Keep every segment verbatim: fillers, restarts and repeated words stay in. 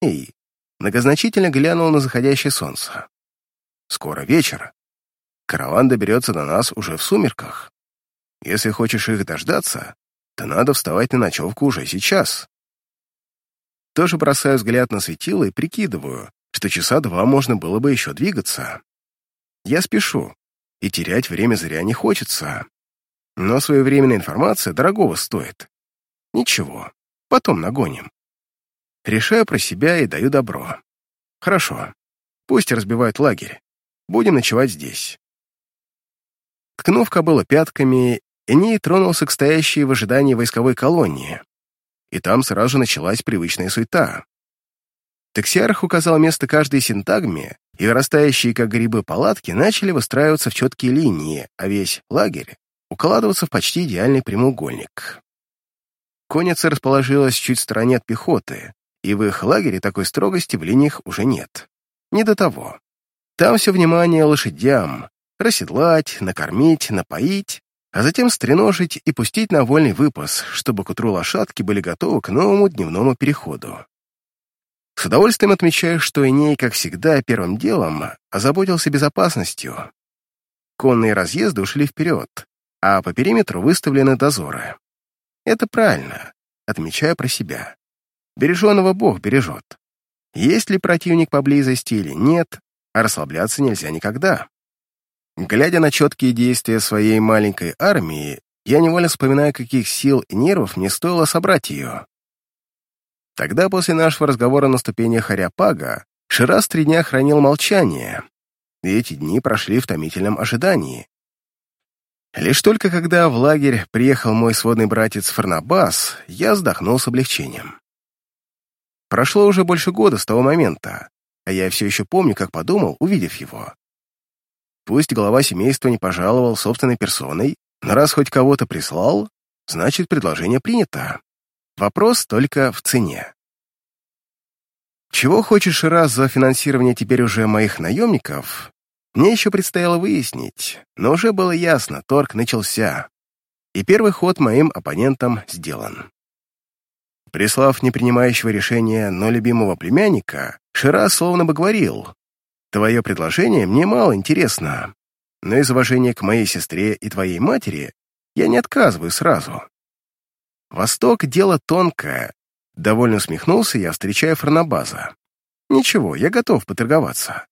и многозначительно глянул на заходящее солнце. Скоро вечер. Караван доберется до нас уже в сумерках. Если хочешь их дождаться, то надо вставать на ночевку уже сейчас. Тоже бросаю взгляд на светило и прикидываю, что часа два можно было бы еще двигаться. Я спешу, и терять время зря не хочется. Но своевременная информация дорогого стоит. Ничего, потом нагоним. Решаю про себя и даю добро. Хорошо, пусть разбивают лагерь. Будем ночевать здесь. Ткнув кобылу пятками, Эней тронулся к стоящей в ожидании войсковой колонии. И там сразу началась привычная суета. Тексиарх указал место каждой синтагме, и вырастающие, как грибы, палатки начали выстраиваться в четкие линии, а весь лагерь укладываться в почти идеальный прямоугольник. Конница расположилась чуть в стороне от пехоты, и в их лагере такой строгости в линиях уже нет. Не до того. Там все внимание лошадям, расседлать, накормить, напоить, а затем стреножить и пустить на вольный выпас, чтобы к утру лошадки были готовы к новому дневному переходу. С удовольствием отмечаю, что Эней, как всегда, первым делом озаботился безопасностью. Конные разъезды ушли вперед, а по периметру выставлены дозоры. Это правильно, отмечаю про себя. Береженого Бог бережет. Есть ли противник поблизости или нет, а расслабляться нельзя никогда. Глядя на четкие действия своей маленькой армии, я невольно вспоминаю, каких сил и нервов мне стоило собрать ее. Тогда, после нашего разговора на ступенях Ариапага, Шираз три дня хранил молчание, и эти дни прошли в томительном ожидании. Лишь только когда в лагерь приехал мой сводный братец Фарнабас, я вздохнул с облегчением. Прошло уже больше года с того момента, а я все еще помню, как подумал, увидев его. Пусть глава семейства не пожаловал собственной персоной, но раз хоть кого-то прислал, значит, предложение принято. Вопрос только в цене. Чего хочешь, Шираз, за финансирование теперь уже моих наемников, мне еще предстояло выяснить, но уже было ясно, торг начался, и первый ход моим оппонентам сделан. Прислав непринимающего решения, но любимого племянника, Шираз словно бы говорил: «Твое предложение мне мало интересно, но из уважения к моей сестре и твоей матери я не отказываю сразу». Восток — дело тонкое. Довольно усмехнулся я, встречая Фарнабаза. Ничего, я готов поторговаться.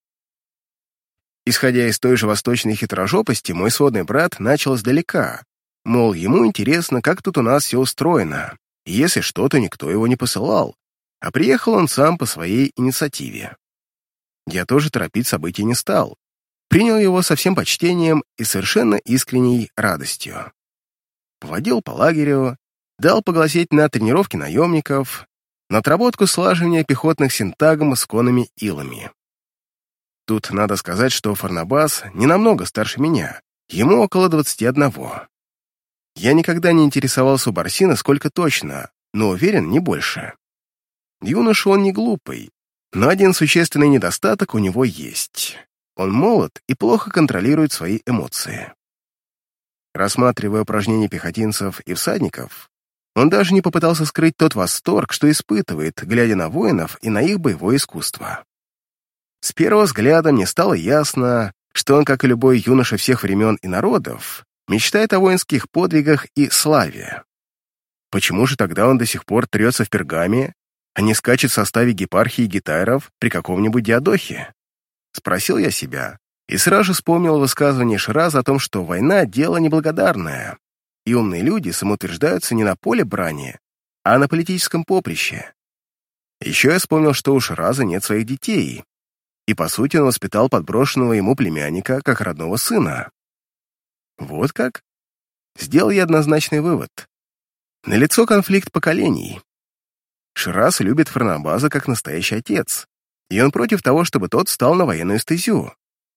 Исходя из той же восточной хитрожопости, мой сводный брат начал издалека. Мол, ему интересно, как тут у нас все устроено. И если что, то никто его не посылал, а приехал он сам по своей инициативе. Я тоже торопить события не стал. Принял его со всем почтением и совершенно искренней радостью. Поводил по лагерю, дал поглазеть на тренировки наемников, на отработку слаживания пехотных синтагм с конными илами. Тут надо сказать, что Фарнабас не намного старше меня, ему около двадцати одного. Я никогда не интересовался у Барсина сколько точно, но уверен, не больше. Юноша он не глупый, но один существенный недостаток у него есть. Он молод и плохо контролирует свои эмоции. Рассматривая упражнения пехотинцев и всадников, он даже не попытался скрыть тот восторг, что испытывает, глядя на воинов и на их боевое искусство. С первого взгляда мне стало ясно, что он, как и любой юноша всех времен и народов, мечтает о воинских подвигах и славе. Почему же тогда он до сих пор трется в Пергаме, а не скачет в составе гепархии и гитайров при каком-нибудь диадохе? Спросил я себя, и сразу же вспомнил высказывание Шираза о том, что война — дело неблагодарное, и умные люди самоутверждаются не на поле брани, а на политическом поприще. Еще я вспомнил, что у Шираза нет своих детей, и, по сути, он воспитал подброшенного ему племянника как родного сына. Вот как? Сделал я однозначный вывод. Налицо конфликт поколений. Шираз любит Фарнабаза как настоящий отец, и он против того, чтобы тот встал на военную стезю.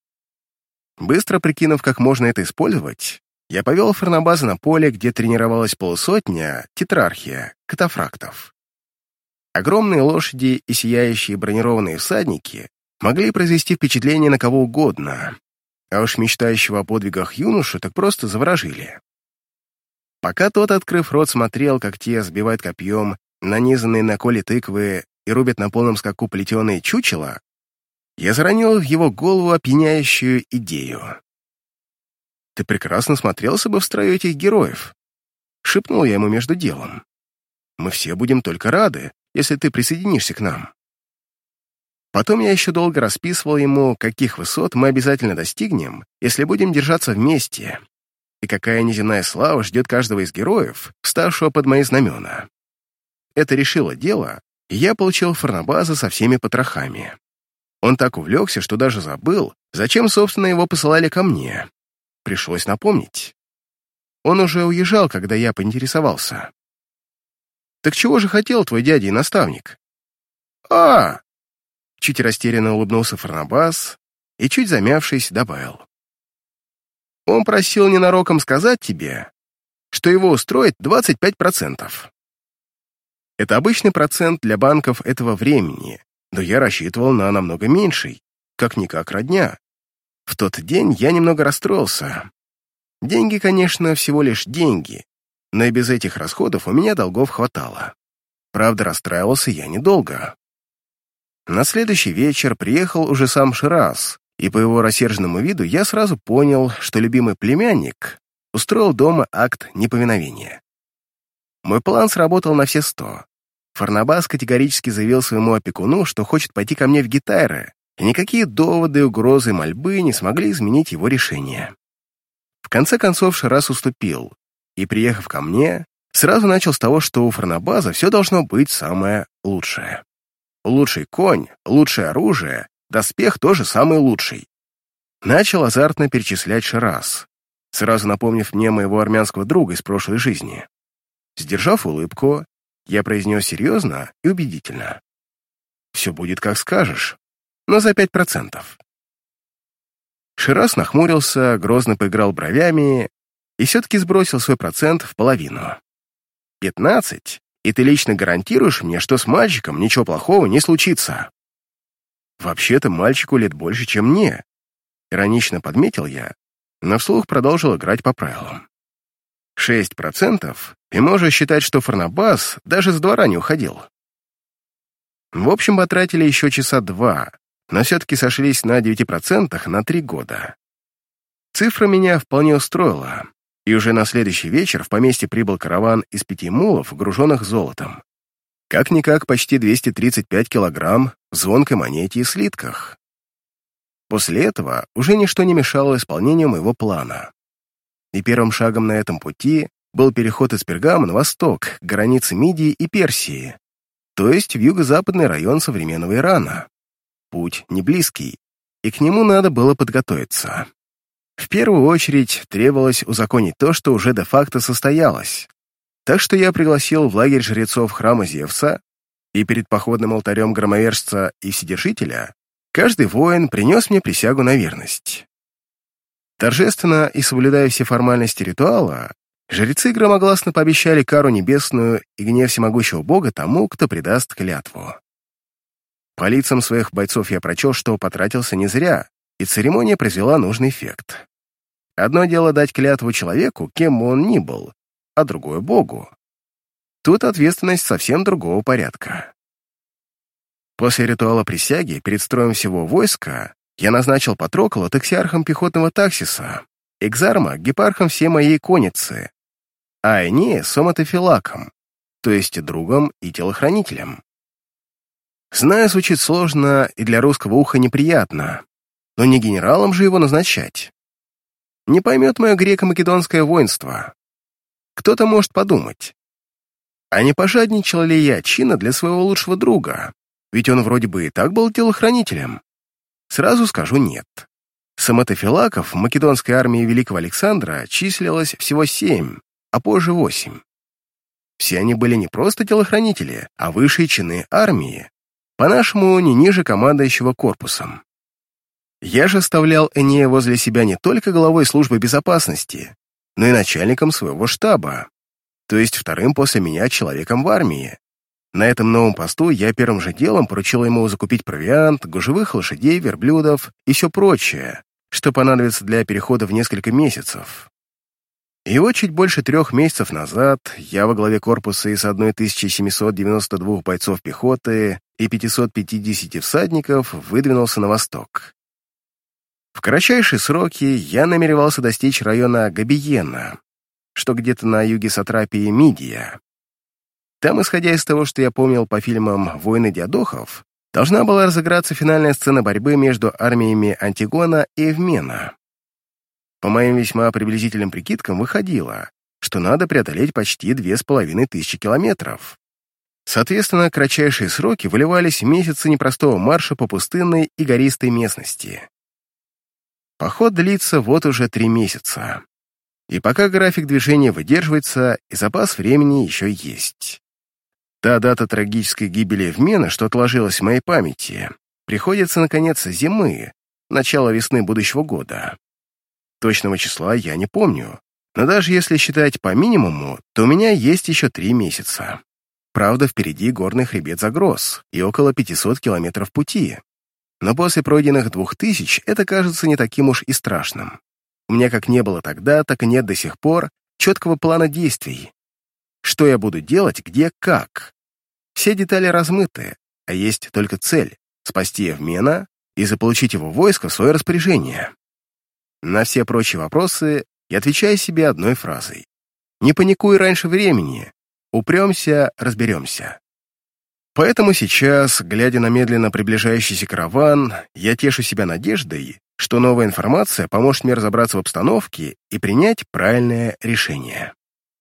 Быстро прикинув, как можно это использовать, я повел Фарнабаза на поле, где тренировалась полусотня, тетрархия, катафрактов. Огромные лошади и сияющие бронированные всадники могли произвести впечатление на кого угодно, а уж мечтающего о подвигах юношу так просто заворожили. Пока тот, открыв рот, смотрел, как те сбивают копьем нанизанные на коле тыквы и рубят на полном скаку плетеные чучела, я заронил в его голову опьяняющую идею. «Ты прекрасно смотрелся бы в строю этих героев», — шепнул я ему между делом. «Мы все будем только рады, если ты присоединишься к нам». Потом я еще долго расписывал ему, каких высот мы обязательно достигнем, если будем держаться вместе, и какая неземная слава ждет каждого из героев, вставшего под мои знамена. Это решило дело, и я получил Фарнабаза со всеми потрохами. Он так увлекся, что даже забыл, зачем, собственно, его посылали ко мне. Пришлось напомнить. Он уже уезжал, когда я поинтересовался. «Так чего же хотел твой дядя и наставник?» «А!» Чуть растерянно улыбнулся Фарнабаз и, чуть замявшись, добавил. «Он просил ненароком сказать тебе, что его устроит двадцать пять процентов. Это обычный процент для банков этого времени, но я рассчитывал на намного меньший, как-никак родня. В тот день я немного расстроился. Деньги, конечно, всего лишь деньги, но и без этих расходов у меня долгов хватало. Правда, расстраивался я недолго. На следующий вечер приехал уже сам Шираз, и по его рассерженному виду я сразу понял, что любимый племянник устроил дома акт неповиновения. Мой план сработал на все сто. Фарнабаз категорически заявил своему опекуну, что хочет пойти ко мне в Гитайры, и никакие доводы, угрозы, мольбы не смогли изменить его решение. В конце концов Шираз уступил, и, приехав ко мне, сразу начал с того, что у Фарнабаза все должно быть самое лучшее. Лучший конь, лучшее оружие, доспех тоже самый лучший. Начал азартно перечислять Шираз, сразу напомнив мне моего армянского друга из прошлой жизни. Сдержав улыбку, я произнес серьезно и убедительно. «Все будет как скажешь, но за пять процентов». Шираз нахмурился, грозно поиграл бровями и все-таки сбросил свой процент в половину. «Пятнадцать? И ты лично гарантируешь мне, что с мальчиком ничего плохого не случится?» «Вообще-то мальчику лет больше, чем мне», — иронично подметил я, но вслух продолжил играть по правилам. «Шесть процентов, и можно считать, что Фарнабаз даже с двора не уходил». В общем, потратили еще часа два, но все-таки сошлись на девяти процентах на три года. Цифра меня вполне устроила, и уже на следующий вечер в поместье прибыл караван из пяти мулов, груженных золотом. Как-никак почти двести тридцать пять килограмм в звонкой монете и слитках. После этого уже ничто не мешало исполнению моего плана. И первым шагом на этом пути был переход из Пергама на восток, к границе Мидии и Персии, то есть в юго-западный район современного Ирана. Путь не близкий, и к нему надо было подготовиться. В первую очередь требовалось узаконить то, что уже де-факто состоялось. Так что я пригласил в лагерь жрецов храма Зевса, и перед походным алтарем громовержца и вседержителя каждый воин принес мне присягу на верность. Торжественно и соблюдая все формальности ритуала, жрецы громогласно пообещали кару небесную и гнев всемогущего бога тому, кто предаст клятву. По лицам своих бойцов я прочел, что потратился не зря, и церемония произвела нужный эффект. Одно дело дать клятву человеку, кем бы он ни был, а другое — Богу. Тут ответственность совсем другого порядка. После ритуала присяги перед строем всего войска я назначил Патрокла таксиархом пехотного таксиса, Экзарма — гепархом всей моей конницы, а Энея — соматофилаком, то есть другом и телохранителем. Знаю, звучит сложно и для русского уха неприятно, но не генералом же его назначать. Не поймет мое греко-македонское воинство. Кто-то может подумать, а не пожадничал ли я чина для своего лучшего друга, ведь он вроде бы и так был телохранителем. Сразу скажу нет. Соматофилаков в македонской армии Великого Александра числилось всего семь, а позже восемь. Все они были не просто телохранители, а высшие чины армии, по-нашему не ниже командующего корпусом. Я же оставлял Энея возле себя не только главой службы безопасности, но и начальником своего штаба, то есть вторым после меня человеком в армии. На этом новом посту я первым же делом поручил ему закупить провиант, гужевых лошадей, верблюдов и все прочее, что понадобится для перехода в несколько месяцев. И вот чуть больше трех месяцев назад я во главе корпуса из тысячи семисот девяноста двух бойцов пехоты и пятисот пятидесяти всадников выдвинулся на восток. В кратчайшие сроки я намеревался достичь района Габиена, что где-то на юге Сатрапии Мидия. Там, исходя из того, что я помнил по фильмам «Войны диадохов», должна была разыграться финальная сцена борьбы между армиями Антигона и Эвмена. По моим весьма приблизительным прикидкам выходило, что надо преодолеть почти две с половиной тысячи километров. Соответственно, кратчайшие сроки выливались в месяцы непростого марша по пустынной и гористой местности. Поход длится вот уже три месяца. И пока график движения выдерживается, и запас времени еще есть. Та дата трагической гибели Эвмена, что отложилась в моей памяти, приходится на конец зимы, начало весны будущего года. Точного числа я не помню, но даже если считать по минимуму, то у меня есть еще три месяца. Правда, впереди горный хребет Загроз и около пятисот километров пути. Но после пройденных двух тысяч это кажется не таким уж и страшным. У меня как не было тогда, так и нет до сих пор четкого плана действий. Что я буду делать, где, как. Все детали размыты, а есть только цель — спасти Эвмена и заполучить его войско в свое распоряжение. На все прочие вопросы я отвечаю себе одной фразой. Не паникуй раньше времени, упремся, разберемся. Поэтому сейчас, глядя на медленно приближающийся караван, я тешу себя надеждой, что новая информация поможет мне разобраться в обстановке и принять правильное решение.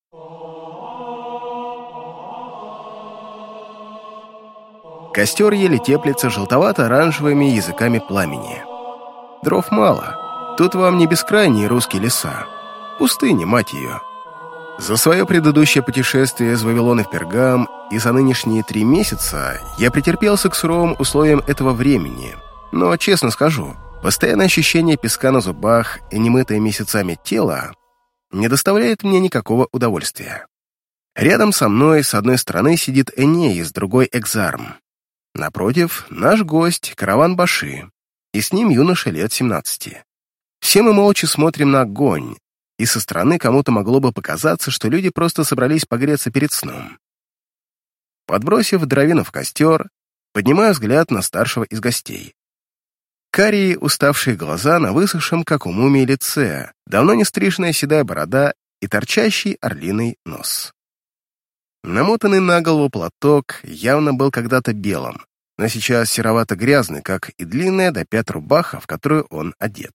Костер еле теплится желтовато-оранжевыми языками пламени. Дров мало. Тут вам не бескрайние русские леса. Пустыня, мать ее. За свое предыдущее путешествие из Вавилона в Пергам и за нынешние три месяца я претерпелся к суровым условиям этого времени. Но, честно скажу, постоянное ощущение песка на зубах и немытое месяцами тело не доставляет мне никакого удовольствия. Рядом со мной с одной стороны сидит Эней, с другой — Экзарм. Напротив — наш гость, караван Баши, и с ним юноша лет семнадцати. Все мы молча смотрим на огонь, и со стороны кому-то могло бы показаться, что люди просто собрались погреться перед сном. Подбросив дровину в костер, поднимаю взгляд на старшего из гостей. Карие, уставшие глаза на высохшем, как у мумии, лице, давно не стриженная седая борода и торчащий орлиный нос. Намотанный на голову платок явно был когда-то белым, но сейчас серовато-грязный, как и длинная до пят рубаха, в которую он одет.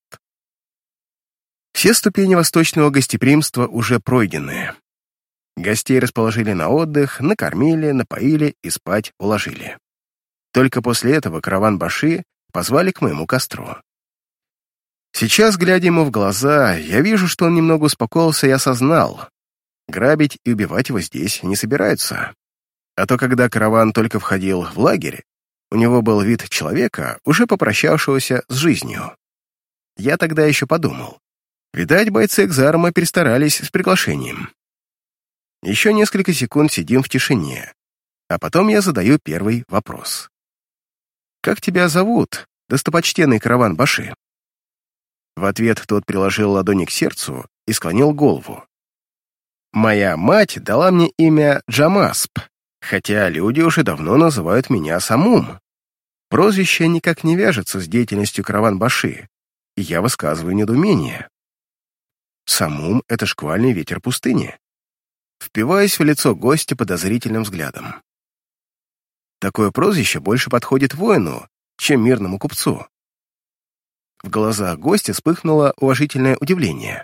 Все ступени восточного гостеприимства уже пройдены. Гостей расположили на отдых, накормили, напоили и спать уложили. Только после этого караван Баши позвали к моему костру. Сейчас, глядя ему в глаза, я вижу, что он немного успокоился и осознал. Грабить и убивать его здесь не собираются. А то, когда караван только входил в лагерь, у него был вид человека, уже попрощавшегося с жизнью. Я тогда еще подумал. Видать, бойцы Экзарма перестарались с приглашением. Еще несколько секунд сидим в тишине, а потом я задаю первый вопрос. «Как тебя зовут, достопочтенный караван Баши?» В ответ тот приложил ладони к сердцу и склонил голову. «Моя мать дала мне имя Джамасп, хотя люди уже давно называют меня Самум. Прозвище никак не вяжется с деятельностью караван Баши, и я высказываю недоумение. Самум — это шквальный ветер пустыни». Впиваясь в лицо гостя подозрительным взглядом. Такое прозвище больше подходит воину, чем мирному купцу. В глазах гостя вспыхнуло уважительное удивление.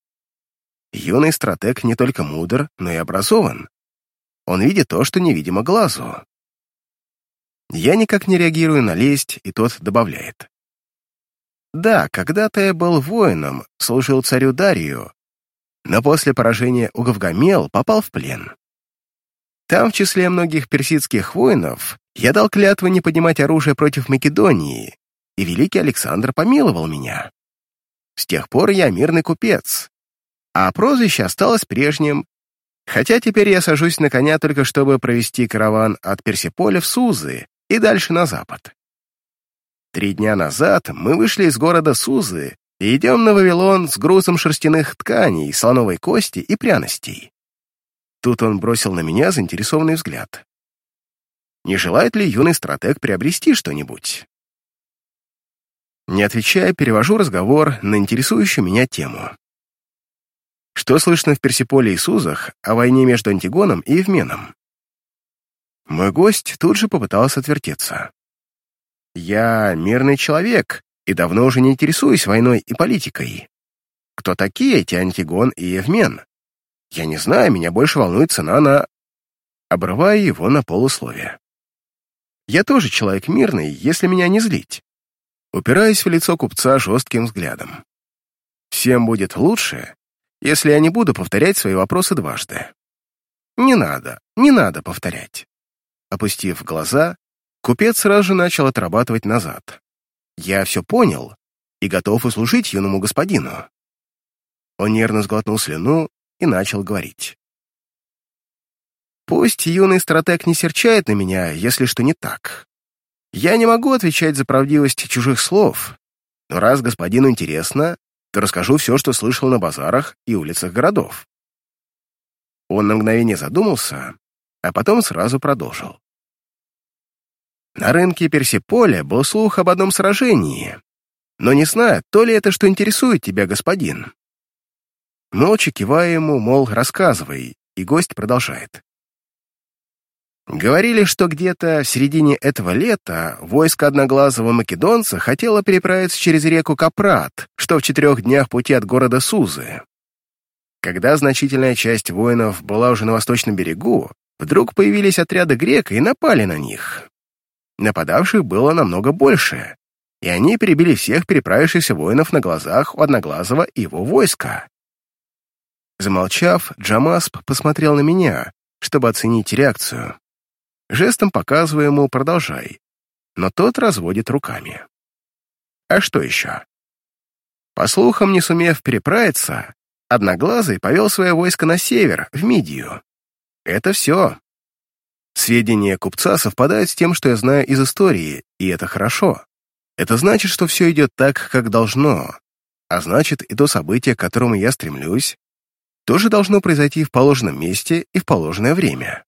Юный стратег не только мудр, но и образован. Он видит то, что невидимо глазу. Я никак не реагирую на лесть, и тот добавляет. Да, когда-то я был воином, служил царю Дарию, но после поражения у Гавгамел попал в плен. Там, в числе многих персидских воинов, я дал клятву не поднимать оружие против Македонии, и великий Александр помиловал меня. С тех пор я мирный купец, а прозвище осталось прежним, хотя теперь я сажусь на коня только чтобы провести караван от Персиполя в Сузы и дальше на запад. Три дня назад мы вышли из города Сузы и идем на Вавилон с грузом шерстяных тканей, слоновой кости и пряностей. Тут он бросил на меня заинтересованный взгляд. Не желает ли юный стратег приобрести что-нибудь? Не отвечая, перевожу разговор на интересующую меня тему. Что слышно в Персиполе и Сузах о войне между Антигоном и Эвменом? Мой гость тут же попытался отвертеться. Я мирный человек и давно уже не интересуюсь войной и политикой. Кто такие эти Антигон и Эвмен? Я не знаю, меня больше волнует цена на... Обрываю его на полусловие. Я тоже человек мирный, если меня не злить. Упираюсь в лицо купца жестким взглядом. Всем будет лучше, если я не буду повторять свои вопросы дважды. Не надо, не надо повторять. Опустив глаза, купец сразу же начал отрабатывать назад. Я все понял и готов услужить юному господину. Он нервно сглотнул слюну и начал говорить. Пусть юный стратег не серчает на меня, если что не так. Я не могу отвечать за правдивость чужих слов, но раз господину интересно, то расскажу все, что слышал на базарах и улицах городов. Он на мгновение задумался, а потом сразу продолжил. На рынке Персиполя был слух об одном сражении, но не знаю, то ли это, что интересует тебя, господин. Молча кивая ему, мол, рассказывай, и гость продолжает. Говорили, что где-то в середине этого лета войско одноглазого македонца хотело переправиться через реку Капрат, что в четырех днях пути от города Сузы. Когда значительная часть воинов была уже на восточном берегу, вдруг появились отряды грек и напали на них. Нападавших было намного больше, и они перебили всех переправившихся воинов на глазах у одноглазого и его войска. Замолчав, Джамасп посмотрел на меня, чтобы оценить реакцию. Жестом показывая ему «продолжай», но тот разводит руками. А что еще? По слухам, не сумев переправиться, Одноглазый повел свое войско на север, в Мидию. Это все. Сведения купца совпадают с тем, что я знаю из истории, и это хорошо. Это значит, что все идет так, как должно, а значит, и то событие, к которому я стремлюсь, тоже должно произойти в положенном месте и в положенное время.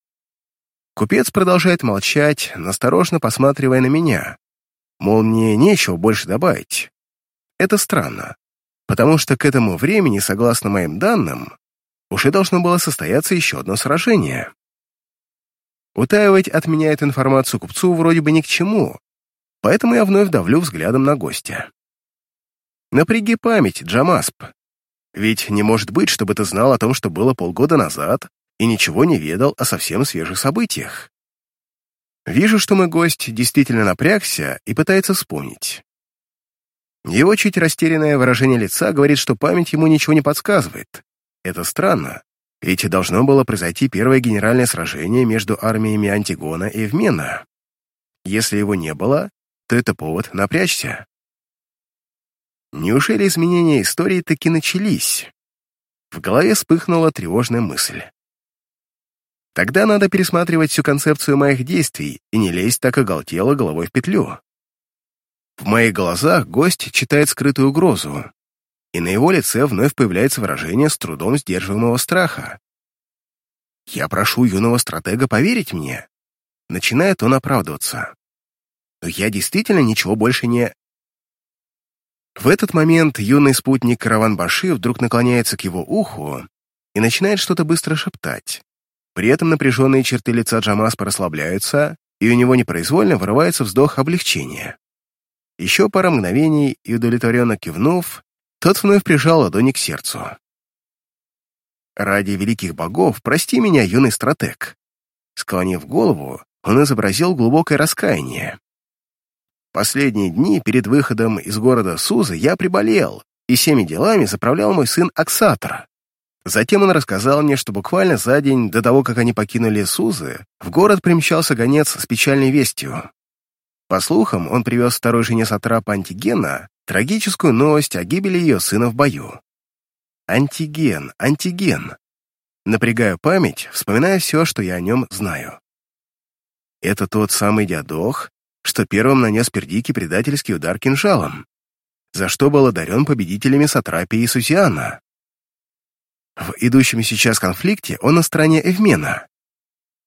Купец продолжает молчать, насторожно посматривая на меня. Мол, мне нечего больше добавить. Это странно, потому что к этому времени, согласно моим данным, уже должно было состояться еще одно сражение. Утаивать от меня эту информацию купцу вроде бы ни к чему, поэтому я вновь давлю взглядом на гостя. Напряги память, Джамасп. Ведь не может быть, чтобы ты знал о том, что было полгода назад, и ничего не ведал о совсем свежих событиях. Вижу, что мой гость действительно напрягся и пытается вспомнить. Его чуть растерянное выражение лица говорит, что память ему ничего не подсказывает. Это странно, ведь должно было произойти первое генеральное сражение между армиями Антигона и Эвмена. Если его не было, то это повод напрячься. Неужели изменения истории таки начались? В голове вспыхнула тревожная мысль. Тогда надо пересматривать всю концепцию моих действий и не лезть так оголтело головой в петлю. В моих глазах гость читает скрытую угрозу, и на его лице вновь появляется выражение с трудом сдерживаемого страха. Я прошу юного стратега поверить мне. Начинает он оправдываться. Но я действительно ничего больше не... В этот момент юный спутник Караван-Баши вдруг наклоняется к его уху и начинает что-то быстро шептать. При этом напряженные черты лица Джамаспа расслабляются, и у него непроизвольно вырывается вздох облегчения. Еще пара мгновений, и удовлетворенно кивнув, тот вновь прижал ладони к сердцу. «Ради великих богов, прости меня, юный стратег!» Склонив голову, он изобразил глубокое раскаяние. «Последние дни перед выходом из города Сузы я приболел, и всеми делами заправлял мой сын Аксатор. Затем он рассказал мне, что буквально за день до того, как они покинули Сузы, в город примчался гонец с печальной вестью. По слухам, он привез второй жене сатрапа Антигена трагическую новость о гибели ее сына в бою. Антиген, Антиген. Напрягаю память, вспоминая все, что я о нем знаю. Это тот самый диадох, что первым нанес Пердике предательский удар кинжалом, за что был одарен победителями Сатрапии и Сусиана. В идущем сейчас конфликте он на стороне Эвмена.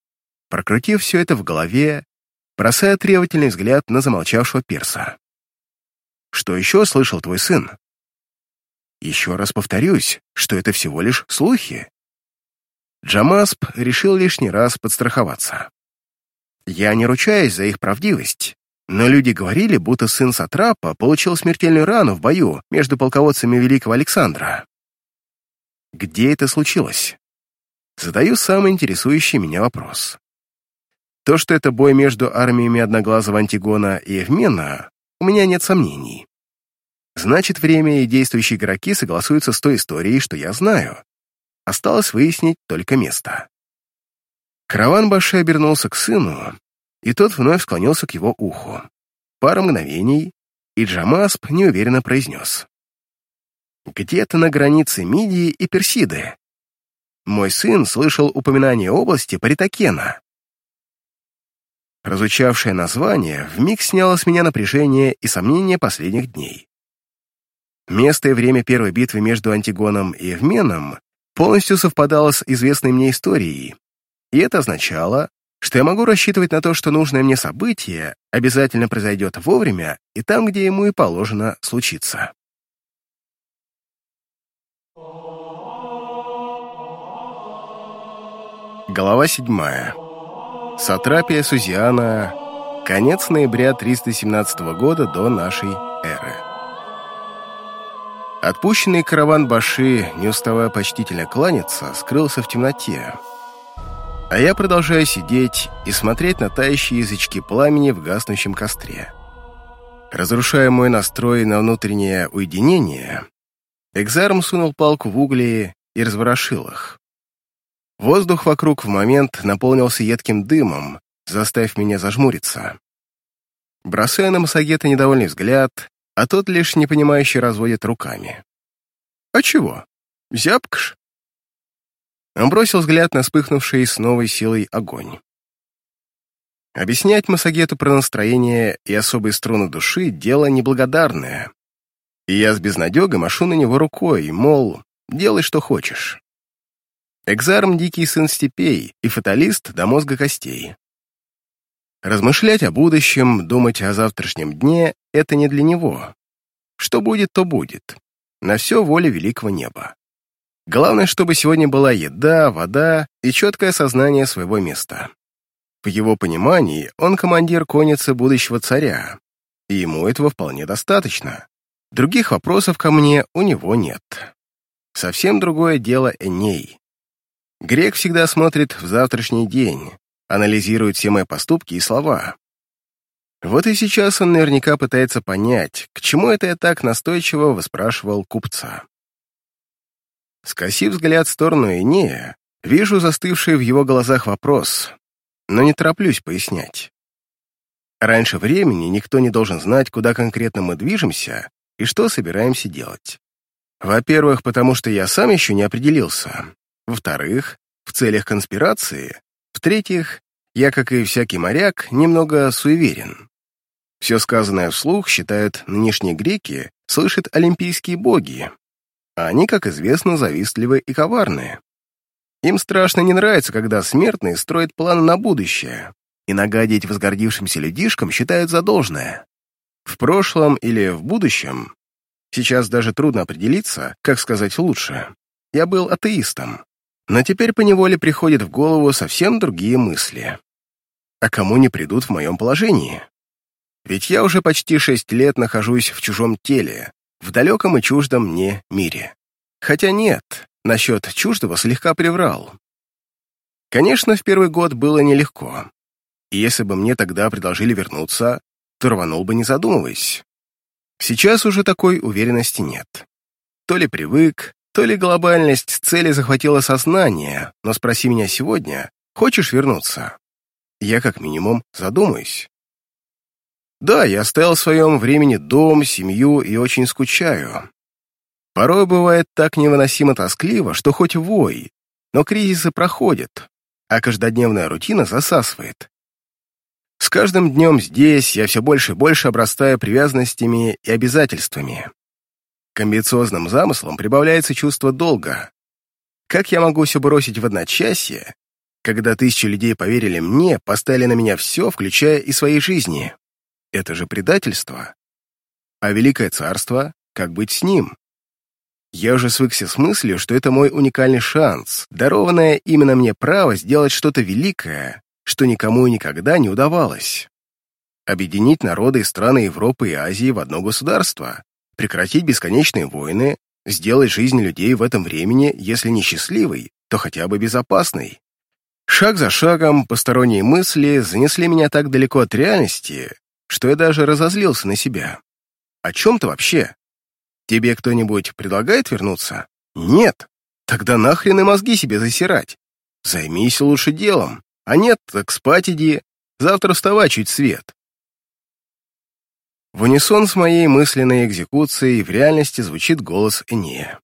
прокрутив все это в голове, бросая требовательный взгляд на замолчавшего перса. «Что еще слышал твой сын?» «Еще раз повторюсь, что это всего лишь слухи». Джамасп решил лишний раз подстраховаться. «Я не ручаюсь за их правдивость, но люди говорили, будто сын Сатрапа получил смертельную рану в бою между полководцами Великого Александра. Где это случилось?» Задаю самый интересующий меня вопрос. То, что это бой между армиями Одноглазого Антигона и Эвмена, у меня нет сомнений. Значит, время и действующие игроки согласуются с той историей, что я знаю. Осталось выяснить только место. Караван-баши обернулся к сыну, и тот вновь склонился к его уху. Пара мгновений, и Джамасп неуверенно произнес. «Где-то на границе Мидии и Персиды. Мой сын слышал упоминание области Паритакена». Разучавшее название вмиг сняло с меня напряжение и сомнения последних дней. Место и время первой битвы между Антигоном и Эвменом полностью совпадало с известной мне историей, и это означало, что я могу рассчитывать на то, что нужное мне событие обязательно произойдет вовремя и там, где ему и положено случиться. Глава седьмая. Сатрапия Сузиана. Конец ноября триста семнадцатого года до нашей эры. Отпущенный караван-баши, не уставая почтительно кланяться, скрылся в темноте. А я продолжаю сидеть и смотреть на тающие язычки пламени в гаснущем костре. Разрушая мой настрой на внутреннее уединение, Экзарм сунул палку в угли и разворошил их. Воздух вокруг в момент наполнился едким дымом, заставив меня зажмуриться. Бросая на Массагета недовольный взгляд, а тот лишь непонимающе разводит руками. «А чего? Зябкш?» Он бросил взгляд на вспыхнувший с новой силой огонь. Объяснять Массагету про настроение и особые струны души — дело неблагодарное. И я с безнадегой машу на него рукой, мол, делай, что хочешь. Экзарм — дикий сын степей и фаталист до мозга костей. Размышлять о будущем, думать о завтрашнем дне — это не для него. Что будет, то будет. На все воля великого неба. Главное, чтобы сегодня была еда, вода и четкое осознание своего места. В его понимании он командир конницы будущего царя, и ему этого вполне достаточно. Других вопросов ко мне у него нет. Совсем другое дело Эней. Грек всегда смотрит в завтрашний день, анализирует все мои поступки и слова. Вот и сейчас он наверняка пытается понять, к чему это я так настойчиво выспрашивал купца. Скосив взгляд в сторону Энея, вижу застывший в его глазах вопрос, но не тороплюсь пояснять. Раньше времени никто не должен знать, куда конкретно мы движемся и что собираемся делать. Во-первых, потому что я сам еще не определился. Во-вторых, в целях конспирации. В-третьих, я, как и всякий моряк, немного суеверен. Все сказанное вслух считают нынешние греки, слышат олимпийские боги, а они, как известно, завистливы и коварные. Им страшно не нравится, когда смертные строят планы на будущее, и нагадить возгордившимся людишкам считают за должное. В прошлом или в будущем, сейчас даже трудно определиться, как сказать лучше, я был атеистом. Но теперь поневоле приходят в голову совсем другие мысли. А кому не придут в моем положении? Ведь я уже почти шесть лет нахожусь в чужом теле, в далеком и чуждом мне мире. Хотя нет, насчет чуждого слегка приврал. Конечно, в первый год было нелегко. И если бы мне тогда предложили вернуться, то рванул бы, не задумываясь. Сейчас уже такой уверенности нет. То ли привык, то ли глобальность цели захватила сознание, но спроси меня сегодня, хочешь вернуться? Я как минимум задумаюсь. Да, я оставил в своем времени дом, семью и очень скучаю. Порой бывает так невыносимо тоскливо, что хоть вой, но кризисы проходят, а каждодневная рутина засасывает. С каждым днем здесь я все больше и больше обрастаю привязанностями и обязательствами. К амбициозным замыслам прибавляется чувство долга. Как я могу все бросить в одночасье, когда тысячи людей поверили мне, поставили на меня все, включая и свои жизни. Это же предательство. А Великое Царство, как быть с ним? Я уже свыкся с мыслью, что это мой уникальный шанс, дарованное именно мне право сделать что-то великое, что никому и никогда не удавалось. Объединить народы и страны Европы и Азии в одно государство, прекратить бесконечные войны, сделать жизнь людей в этом времени, если не счастливой, то хотя бы безопасной. Шаг за шагом посторонние мысли занесли меня так далеко от реальности, что я даже разозлился на себя. О чем ты вообще? Тебе кто-нибудь предлагает вернуться? Нет. Тогда нахрен и мозги себе засирать. Займись лучше делом. А нет, так спать иди. Завтра вставай чуть свет. В унисон с моей мысленной экзекуцией в реальности звучит голос Энея.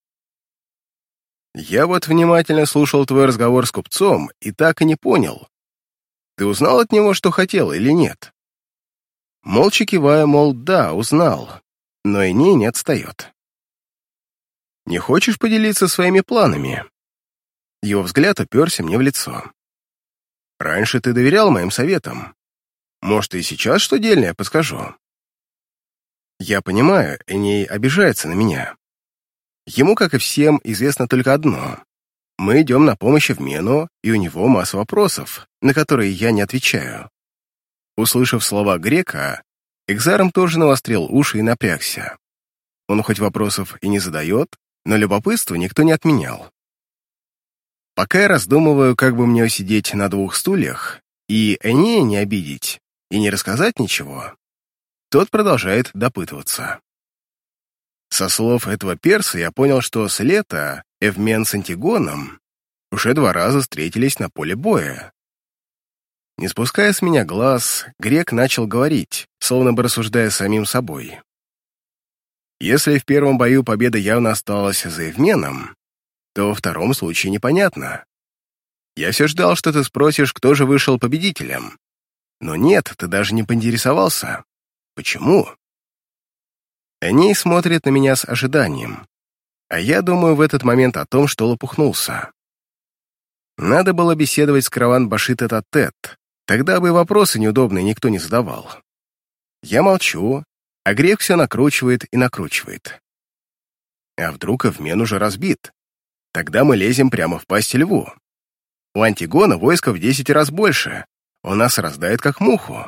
Я вот внимательно слушал твой разговор с купцом и так и не понял. Ты узнал от него, что хотел, или нет? Молча кивая, мол, да, узнал, но Эней не отстает. Не хочешь поделиться своими планами? Его взгляд уперся мне в лицо. Раньше ты доверял моим советам. Может, и сейчас что дельное подскажу? Я понимаю, Эней обижается на меня. Ему, как и всем, известно только одно. Мы идем на помощь Эвмену, и у него масса вопросов, на которые я не отвечаю. Услышав слова грека, Экзарм тоже навострил уши и напрягся. Он хоть вопросов и не задает, но любопытство никто не отменял. Пока я раздумываю, как бы мне усидеть на двух стульях, и Энея не обидеть, и не рассказать ничего, тот продолжает допытываться. Со слов этого перса я понял, что с лета Эвмен с Антигоном уже два раза встретились на поле боя. Не спуская с меня глаз, грек начал говорить, словно бы рассуждая самим собой. Если в первом бою победа явно осталась за Эвменом, то во втором случае непонятно. Я все ждал, что ты спросишь, кто же вышел победителем. Но нет, ты даже не поинтересовался. Почему? Эней смотрит на меня с ожиданием, а я думаю в этот момент о том, что лопухнулся. Надо было беседовать с Караван-Баши тет-а-тет, тогда бы вопросы неудобные никто не задавал. Я молчу, а грек все накручивает и накручивает. А вдруг Эвмен уже разбит? Тогда мы лезем прямо в пасть льву. У Антигона войска в десять раз больше, он нас раздает как муху.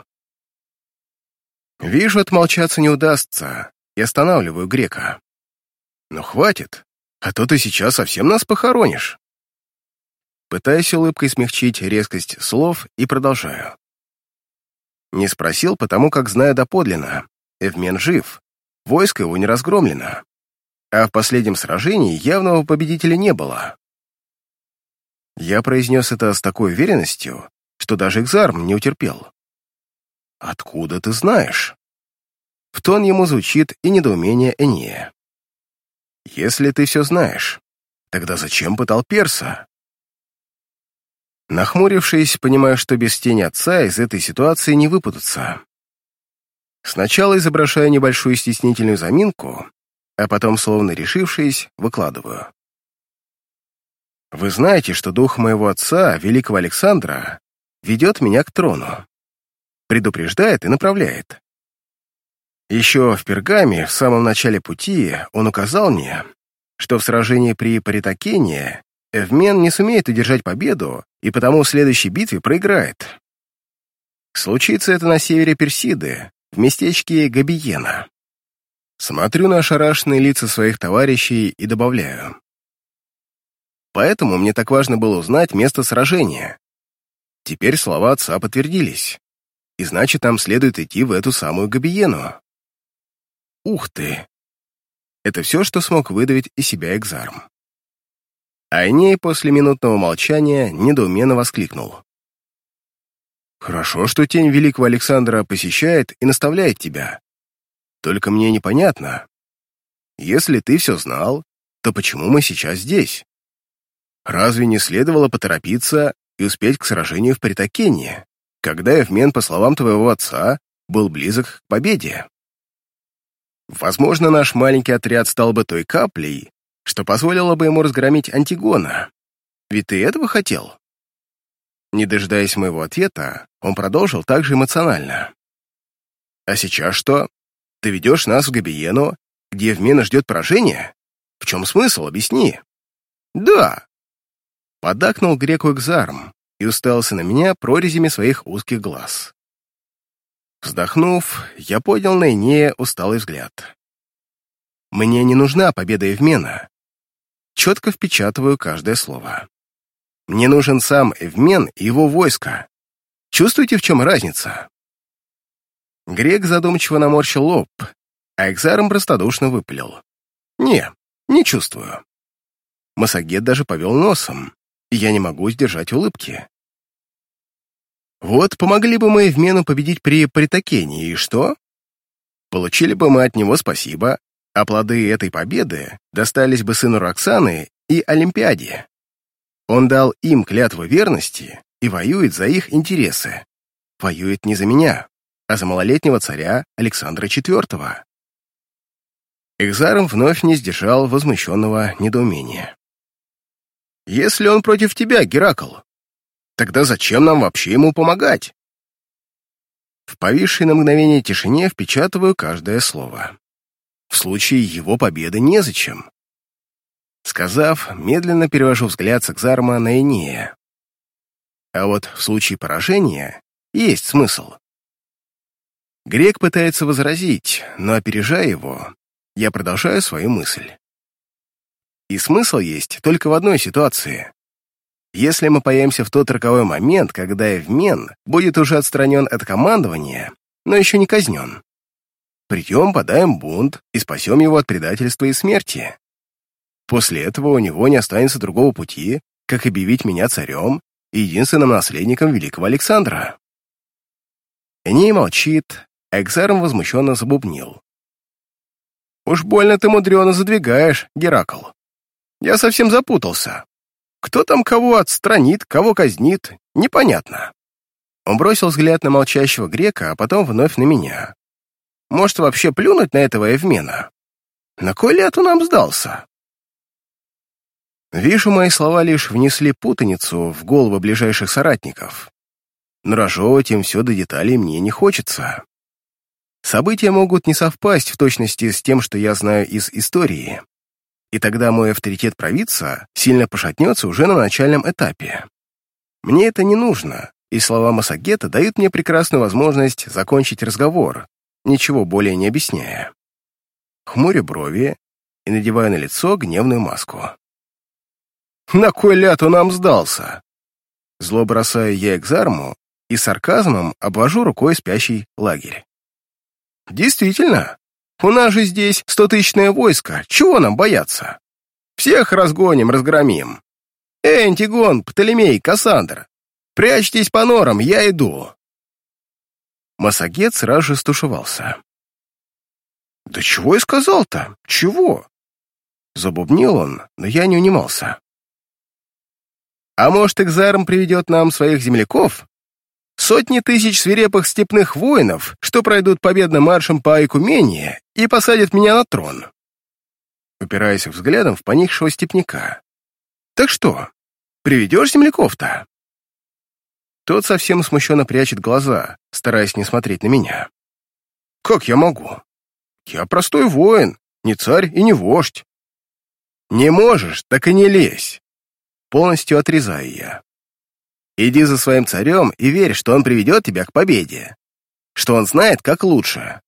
Вижу, отмолчаться не удастся, и останавливаю грека. Но хватит, а то ты сейчас совсем нас похоронишь. Пытаюсь улыбкой смягчить резкость слов и продолжаю. Не спросил, потому как знаю доподлинно. Эвмен жив, войско его не разгромлено. А в последнем сражении явного победителя не было. Я произнес это с такой уверенностью, что даже Экзарм не утерпел. «Откуда ты знаешь?» В тон ему звучит и недоумение Энея. «Если ты все знаешь, тогда зачем пытал перса?» Нахмурившись, понимаю, что без тени отца из этой ситуации не выпутаться. Сначала изображаю небольшую стеснительную заминку, а потом, словно решившись, выкладываю. Вы знаете, что дух моего отца, великого Александра, ведет меня к трону, предупреждает и направляет. Еще в Пергаме, в самом начале пути, он указал мне, что в сражении при Паритакене Эвмен не сумеет удержать победу и потому в следующей битве проиграет. Случится это на севере Персиды, в местечке Габиена. Смотрю на ошарашенные лица своих товарищей и добавляю. Поэтому мне так важно было узнать место сражения. Теперь слова отца подтвердились, и значит, нам следует идти в эту самую Габиену. Ух ты! Это все, что смог выдавить из себя Экзарм. А Эней после минутного молчания недоуменно воскликнул. «Хорошо, что тень великого Александра посещает и наставляет тебя. Только мне непонятно. Если ты все знал, то почему мы сейчас здесь? Разве не следовало поторопиться и успеть к сражению в Паритакене, когда Эвмен, по словам твоего отца, был близок к победе? Возможно, наш маленький отряд стал бы той каплей, что позволило бы ему разгромить Антигона. Ведь ты этого хотел?» Не дожидаясь моего ответа, он продолжил также эмоционально. «А сейчас что? Ты ведешь нас в Габиену, где Эвмена ждет поражение? В чем смысл? Объясни». «Да!» Поддакнул греку Экзарм и уставился на меня прорезями своих узких глаз. Вздохнув, я поднял на Энея усталый взгляд. «Мне не нужна победа Эвмена». Четко впечатываю каждое слово. «Мне нужен сам Эвмен и его войско. Чувствуете, в чем разница?» Грек задумчиво наморщил лоб, а Экзарм простодушно выпалил. «Не, не чувствую». Массагет даже повел носом, и я не могу сдержать улыбки. Вот помогли бы мы Эвмену победить при Паритокене, и что? Получили бы мы от него спасибо, а плоды этой победы достались бы сыну Роксаны и Олимпиаде. Он дал им клятву верности и воюет за их интересы. Воюет не за меня, а за малолетнего царя Александра четвёртого. Экзарм вновь не сдержал возмущенного недоумения. «Если он против тебя, Геракл, тогда зачем нам вообще ему помогать?» В повисшей на мгновение тишине впечатываю каждое слово. В случае его победы незачем. Сказав, медленно перевожу взгляд с Экзарма на Энея. А вот в случае поражения есть смысл. Грек пытается возразить, но, опережая его, я продолжаю свою мысль. И смысл есть только в одной ситуации. Если мы появимся в тот роковой момент, когда Эвмен будет уже отстранен от командования, но еще не казнен. Придем, подаем бунт и спасем его от предательства и смерти. После этого у него не останется другого пути, как объявить меня царем и единственным наследником великого Александра. Эней молчит, а Экзарм возмущенно забубнил. «Уж больно ты мудрено задвигаешь, Геракл. Я совсем запутался. Кто там кого отстранит, кого казнит, непонятно». Он бросил взгляд на молчащего грека, а потом вновь на меня. «Может, вообще плюнуть на этого Эвмена? На кой ляд он нам сдался?» Вижу, мои слова лишь внесли путаницу в головы ближайших соратников. Но разжевывать им все до деталей мне не хочется. События могут не совпасть в точности с тем, что я знаю из истории, и тогда мой авторитет провидца сильно пошатнется уже на начальном этапе. Мне это не нужно, и слова Массагета дают мне прекрасную возможность закончить разговор, ничего более не объясняя. Хмурю брови и надеваю на лицо гневную маску. «На кой ляд он нам сдался?» Зло бросаю я Экзарму и с сарказмом обвожу рукой спящий лагерь. «Действительно, у нас же здесь стотысячное войско, чего нам бояться? Всех разгоним, разгромим. Эй, Антигон, Птолемей, Кассандр, прячьтесь по норам, я иду». Массагет сразу же стушевался. «Да чего я сказал-то? Чего?» Забубнил он, но я не унимался. «А может, Экзарм приведет нам своих земляков? Сотни тысяч свирепых степных воинов, что пройдут победным маршем по Айкумении и посадят меня на трон». Упираясь взглядом в поникшего степняка. «Так что, приведешь земляков-то?» Тот совсем смущенно прячет глаза, стараясь не смотреть на меня. «Как я могу? Я простой воин, не царь и не вождь». «Не можешь, так и не лезь». Полностью отрезаю я. Иди за своим царем и верь, что он приведет тебя к победе, что он знает, как лучше.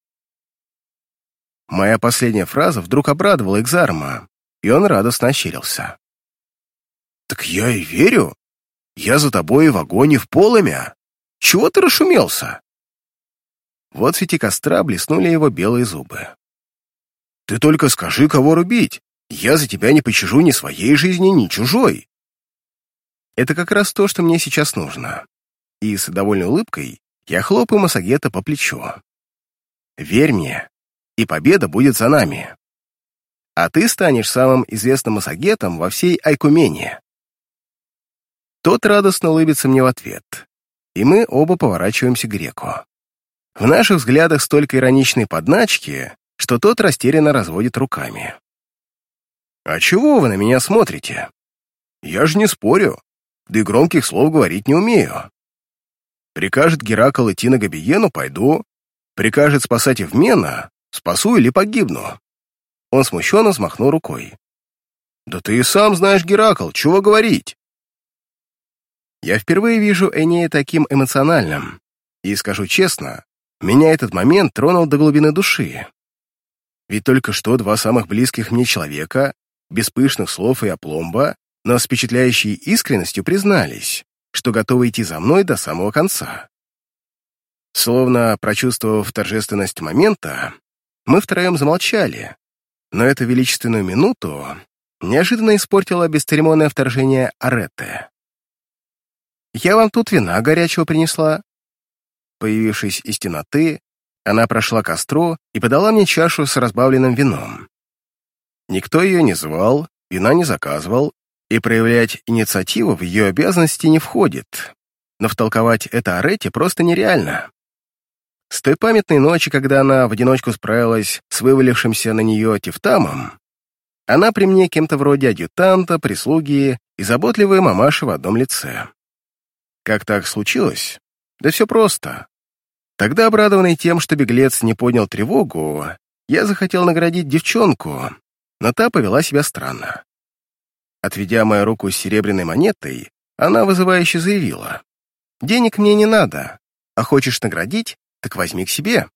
Моя последняя фраза вдруг обрадовала Экзарма, и он радостно ощерился. «Так я и верю. Я за тобой и в огонь, и в полымя. Чего ты расшумелся?» Вот в свете костра блеснули его белые зубы. «Ты только скажи, кого рубить. Я за тебя не пощажу ни своей жизни, ни чужой». Это как раз то, что мне сейчас нужно. И с довольной улыбкой я хлопаю Массагета по плечу. «Верь мне, и победа будет за нами. А ты станешь самым известным Массагетом во всей Айкумении». Тот радостно улыбится мне в ответ, и мы оба поворачиваемся к греку. В наших взглядах столько ироничной подначки, что тот растерянно разводит руками. «А чего вы на меня смотрите? Я же не спорю. да и громких слов говорить не умею. Прикажет Геракл идти на Габиену — пойду. Прикажет спасать Евмена — спасу или погибну». Он смущенно взмахнул рукой. «Да ты и сам знаешь, Геракл, чего говорить?» Я впервые вижу Энея таким эмоциональным, и, скажу честно, меня этот момент тронул до глубины души. Ведь только что два самых близких мне человека, без пышных слов и опломба, но с впечатляющей искренностью признались, что готовы идти за мной до самого конца. Словно прочувствовав торжественность момента, мы втроем замолчали, но эту величественную минуту неожиданно испортило бесцеремонное вторжение Ареты. «Я вам тут вина горячего принесла». Появившись из темноты, она прошла к костру и подала мне чашу с разбавленным вином. Никто ее не звал, вина не заказывал, и проявлять инициативу в ее обязанности не входит, но втолковать это Арете просто нереально. С той памятной ночи, когда она в одиночку справилась с вывалившимся на нее Тифтамом, она при мне кем-то вроде адъютанта, прислуги и заботливой мамаши в одном лице. Как так случилось? Да все просто. Тогда, обрадованный тем, что беглец не поднял тревогу, я захотел наградить девчонку, но та повела себя странно. Отведя мою руку с серебряной монетой, она вызывающе заявила: «Денег мне не надо, а хочешь наградить, так возьми к себе».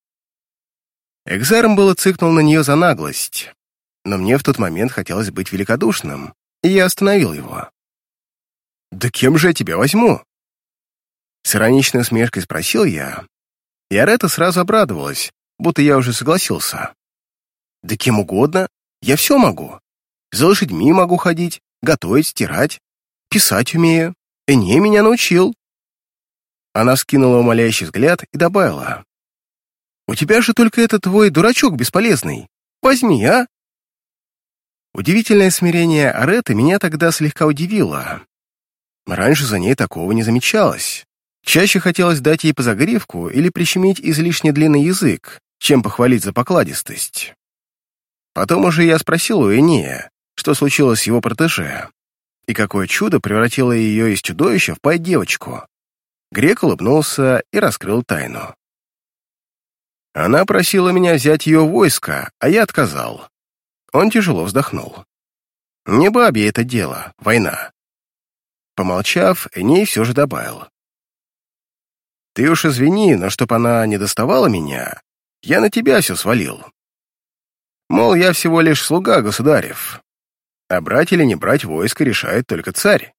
Экзарм было цыкнул на нее за наглость, но мне в тот момент хотелось быть великодушным, и я остановил его. «Да кем же я тебя возьму?» С ироничной усмешкой спросил я, и Арета сразу обрадовалась, будто я уже согласился. «Да кем угодно, я все могу. За лошадьми могу ходить, готовить, стирать, писать умею. Эней меня научил». Она вскинула умоляющий взгляд и добавила: «У тебя же только этот твой дурачок бесполезный. Возьми, а?» Удивительное смирение Ареты меня тогда слегка удивило. Раньше за ней такого не замечалось. Чаще хотелось дать ей по загривку или прищемить излишне длинный язык, чем похвалить за покладистость. Потом уже я спросил у Энея, что случилось с его протеже, и какое чудо превратило ее из чудовища в пай-девочку. Грек улыбнулся и раскрыл тайну. Она просила меня взять ее в войско, а я отказал. Он тяжело вздохнул. Не бабье это дело, война. Помолчав, Эней все же добавил: «Ты уж извини, но чтоб она не доставала меня, я на тебя все свалил. Мол, я всего лишь слуга государев, а брать или не брать войско решает только царь».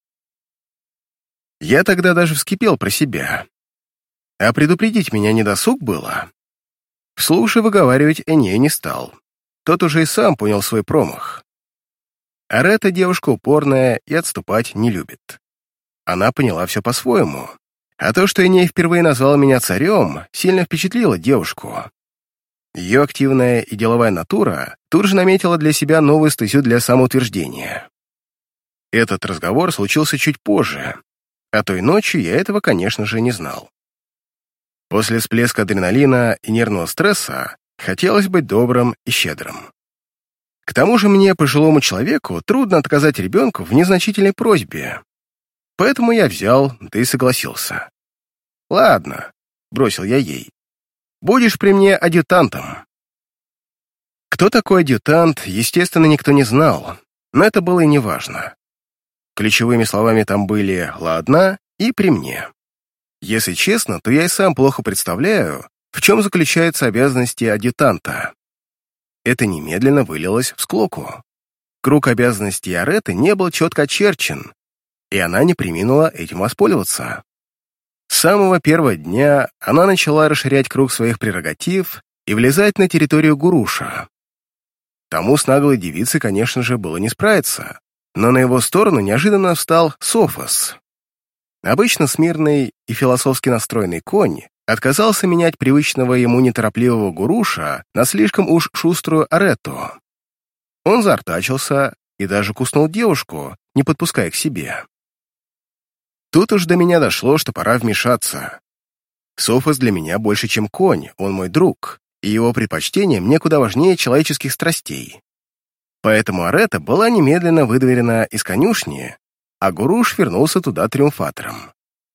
Я тогда даже вскипел про себя. А предупредить меня не досуг было. Вслух же выговаривать Энея не стал. Тот уже и сам понял свой промах. Арета девушка упорная и отступать не любит. Она поняла все по-своему. А то, что Эней впервые назвал меня царем, сильно впечатлило девушку. Ее активная и деловая натура тут же наметила для себя новую стезю для самоутверждения. Этот разговор случился чуть позже, а той ночью я этого, конечно же, не знал. После всплеска адреналина и нервного стресса хотелось быть добрым и щедрым. К тому же мне, пожилому человеку, трудно отказать ребенку в незначительной просьбе. Поэтому я взял, да и согласился. «Ладно», — бросил я ей, — «будешь при мне адъютантом». Кто такой адъютант, естественно, никто не знал, но это было и неважно. Ключевыми словами там были «ладно» и «при мне». Если честно, то я и сам плохо представляю, в чем заключаются обязанности адъютанта. Это немедленно вылилось в склоку. Круг обязанностей Ареты не был четко очерчен, и она не преминула этим воспользоваться. С самого первого дня она начала расширять круг своих прерогатив и влезать на территорию Гуруша. Тому с наглой девицей, конечно же, было не справиться, но на его сторону неожиданно встал Софос. Обычно смирный и философски настроенный конь отказался менять привычного ему неторопливого Гуруша на слишком уж шуструю Арету. Он заортачился и даже куснул девушку, не подпуская к себе. Тут уж до меня дошло, что пора вмешаться. Софос для меня больше, чем конь, он мой друг, и его предпочтение мне куда важнее человеческих страстей. Поэтому Арета была немедленно выдворена из конюшни, а Гуруш вернулся туда триумфатором.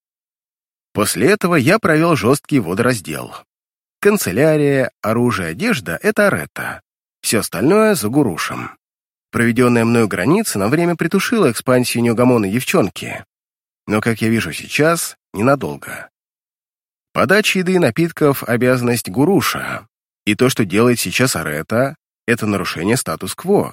После этого я провел жесткий водораздел. Канцелярия, оружие, одежда — это Аретта. Все остальное — за Гурушем. Проведенная мною граница на время притушила экспансию неугомонной девчонки, но, как я вижу сейчас, ненадолго. Подача еды и напитков — обязанность Гуруша, и то, что делает сейчас Аретта, — это нарушение статус-кво.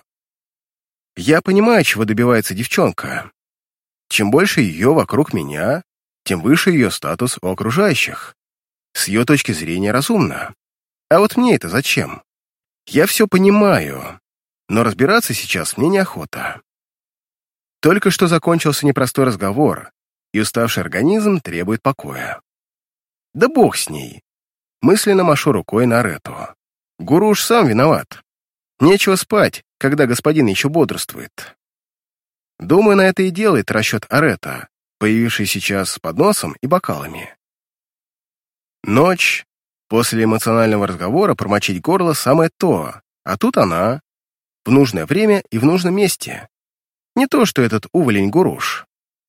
Я понимаю, чего добивается девчонка. Чем больше ее вокруг меня, тем выше ее статус у окружающих. С ее точки зрения разумно. А вот мне это зачем? Я все понимаю, но разбираться сейчас мне неохота. Только что закончился непростой разговор, и уставший организм требует покоя. Да бог с ней. Мысленно машу рукой на Аретту. Гуруш сам виноват. Нечего спать, когда господин еще бодрствует. Думаю, на это и делает расчет Аретта, появивший сейчас с подносом и бокалами. Ночь. После эмоционального разговора промочить горло самое то, а тут она. В нужное время и в нужном месте. Не то, что этот уволень Гуруш.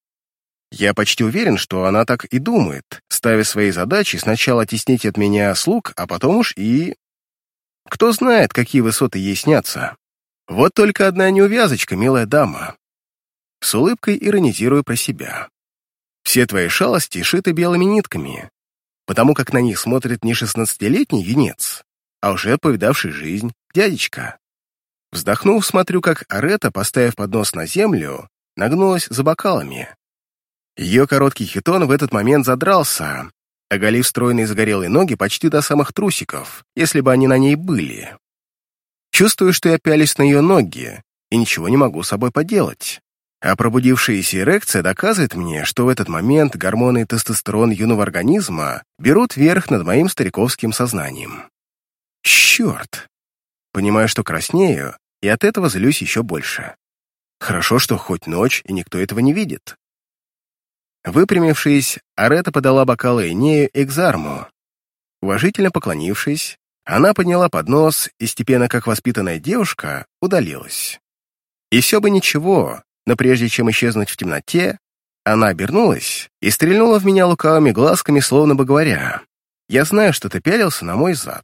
Я почти уверен, что она так и думает, ставя свои задачи сначала оттеснить от меня слуг, а потом уж и... Кто знает, какие высоты ей снятся. Вот только одна неувязочка, милая дама. С улыбкой иронизирую про себя. Все твои шалости шиты белыми нитками, потому как на них смотрит не шестнадцатилетний юнец, а уже повидавший жизнь дядечка. Вздохнув, смотрю, как Аретта, поставив поднос на землю, нагнулась за бокалами. Ее короткий хитон в этот момент задрался, оголив стройные загорелые ноги почти до самых трусиков, если бы они на ней были. Чувствую, что я пялюсь на ее ноги, и ничего не могу с собой поделать. А пробудившаяся эрекция доказывает мне, что в этот момент гормоны и тестостерон юного организма берут верх над моим стариковским сознанием. Черт! Понимаю, что краснею, и от этого злюсь еще больше. Хорошо, что хоть ночь, и никто этого не видит. Выпрямившись, Аретта подала бокалы Энею и Экзарму. Уважительно поклонившись, она подняла поднос и, степенно как воспитанная девушка, удалилась. И все бы ничего, но прежде чем исчезнуть в темноте, она обернулась и стрельнула в меня лукавыми глазками, словно бы говоря: «Я знаю, что ты пялился на мой зад».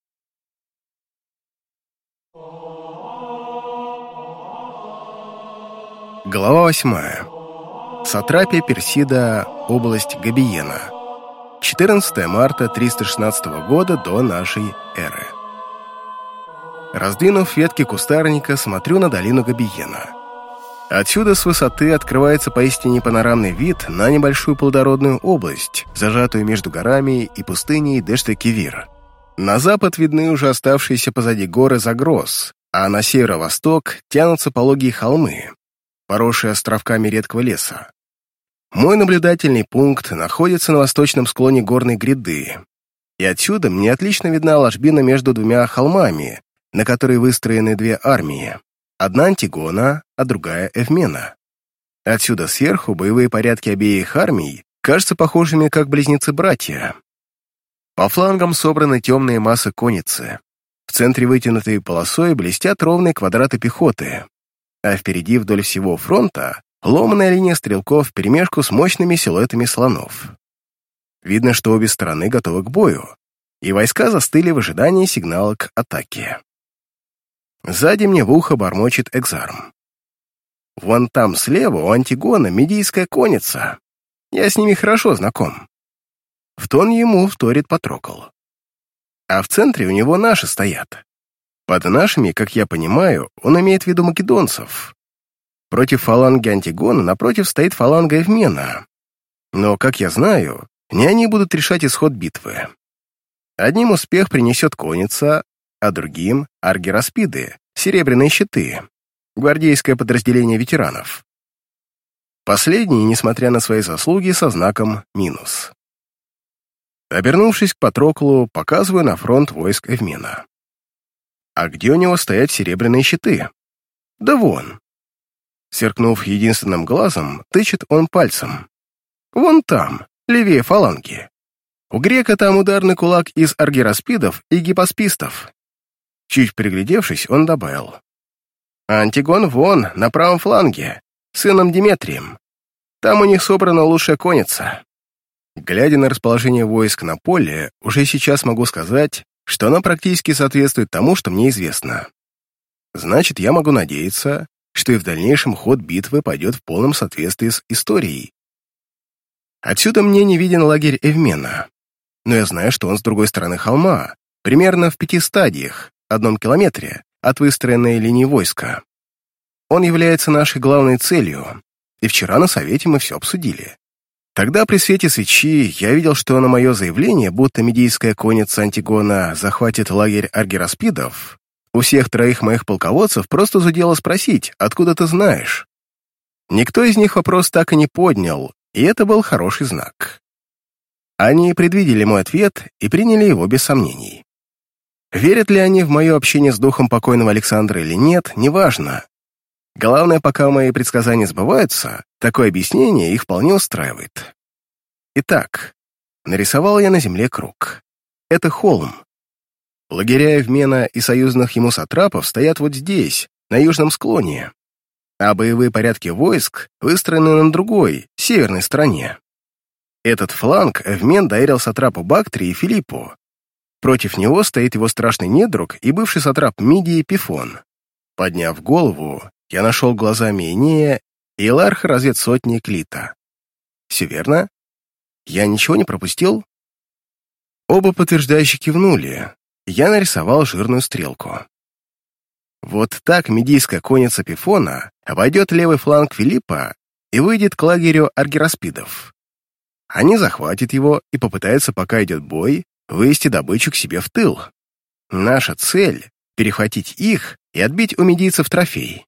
Глава восьмая. Сатрапия Персида, область Габиена. четырнадцатое марта триста шестнадцатого года до нашей эры. Раздвинув ветки кустарника, смотрю на долину Габиена. Отсюда с высоты открывается поистине панорамный вид на небольшую плодородную область, зажатую между горами и пустыней Дэшт-э-Кивир. На запад видны уже оставшиеся позади горы Загроз, а на северо-восток тянутся пологие холмы, поросшие островками редкого леса. Мой наблюдательный пункт находится на восточном склоне горной гряды, и отсюда мне отлично видна ложбина между двумя холмами, на которой выстроены две армии. Одна Антигона, а другая Эвмена. Отсюда сверху боевые порядки обеих армий кажутся похожими как близнецы-братья. По флангам собраны темные массы конницы. В центре вытянутой полосой блестят ровные квадраты пехоты, а впереди вдоль всего фронта ломаная линия стрелков вперемешку с мощными силуэтами слонов. Видно, что обе стороны готовы к бою, и войска застыли в ожидании сигнала к атаке. Сзади мне в ухо бормочет Экзарм. Вон там слева у Антигона медийская конница. Я с ними хорошо знаком. В тон ему вторит Патрокл. А в центре у него наши стоят. Под нашими, как я понимаю, он имеет в виду македонцев. Против фаланги Антигона напротив стоит фаланга Эвмена. Но, как я знаю, не они будут решать исход битвы. Одним успех принесет конница, а другим — аргираспиды, серебряные щиты, гвардейское подразделение ветеранов. Последние, несмотря на свои заслуги, со знаком минус. Обернувшись к Патроклу, показываю на фронт войск Эвмена. А где у него стоят серебряные щиты? Да вон. Сверкнув единственным глазом, тычет он пальцем. Вон там, левее фаланги. У грека там ударный кулак из аргираспидов и гиппоспистов. Чуть приглядевшись, он добавил: Антигон вон, на правом фланге, сыном Диметрием, Там у них собрана лучшая конница. Глядя на расположение войск на поле, уже сейчас могу сказать, что оно практически соответствует тому, что мне известно. Значит, я могу надеяться, что и в дальнейшем ход битвы пойдет в полном соответствии с историей. Отсюда мне не виден лагерь Эвмена, но я знаю, что он с другой стороны холма, примерно в пяти стадиях, одном километре от выстроенной линии войска. Он является нашей главной целью, и вчера на совете мы все обсудили. Тогда при свете свечи я видел, что на мое заявление, будто медийская конница Антигона захватит лагерь аргираспидов, у всех троих моих полководцев просто зудело спросить, откуда ты знаешь. Никто из них вопрос так и не поднял, и это был хороший знак. Они предвидели мой ответ и приняли его без сомнений. Верят ли они в мое общение с духом покойного Александра или нет, неважно. Главное, пока мои предсказания сбываются, такое объяснение их вполне устраивает. Итак, нарисовал я на земле круг. Это холм. Лагеря Эвмена и союзных ему сатрапов стоят вот здесь, на южном склоне, а боевые порядки войск выстроены на другой, северной стороне. Этот фланг Эвмен доверил сатрапу Бактрии и Филиппу. Против него стоит его страшный недруг и бывший сатрап Мидии Пифон. Подняв голову, я нашел глазами Энея и Эларха разведсотни Клита. Все верно? Я ничего не пропустил? Оба подтверждающе кивнули. Я нарисовал жирную стрелку. Вот так медийская конница Пифона обойдет левый фланг Филиппа и выйдет к лагерю аргираспидов. Они захватят его и попытаются, пока идет бой, вывести добычу к себе в тыл. Наша цель — перехватить их и отбить у медийцев трофей.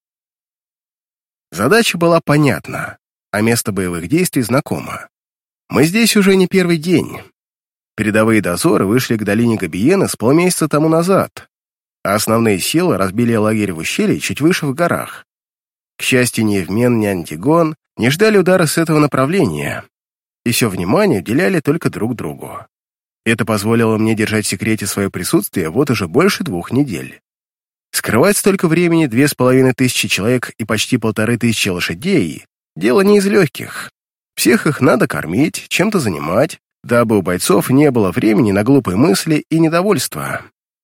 Задача была понятна, а место боевых действий знакомо. Мы здесь уже не первый день. Передовые дозоры вышли к долине Габиена с полмесяца тому назад, а основные силы разбили лагерь в ущелье чуть выше в горах. К счастью, ни Эвмен, ни Антигон не ждали удара с этого направления, и все внимание уделяли только друг другу. Это позволило мне держать в секрете свое присутствие вот уже больше двух недель. Скрывать столько времени две с половиной тысячи человек и почти полторы тысячи лошадей — дело не из легких. Всех их надо кормить, чем-то занимать, дабы у бойцов не было времени на глупые мысли и недовольство.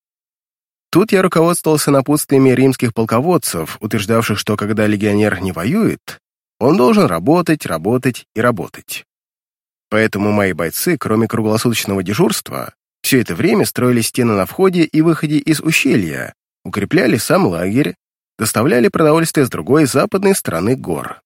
Тут я руководствовался напутствиями римских полководцев, утверждавших, что когда легионер не воюет, он должен работать, работать и работать. Поэтому мои бойцы, кроме круглосуточного дежурства, все это время строили стены на входе и выходе из ущелья, укрепляли сам лагерь, доставляли продовольствие с другой западной стороны гор.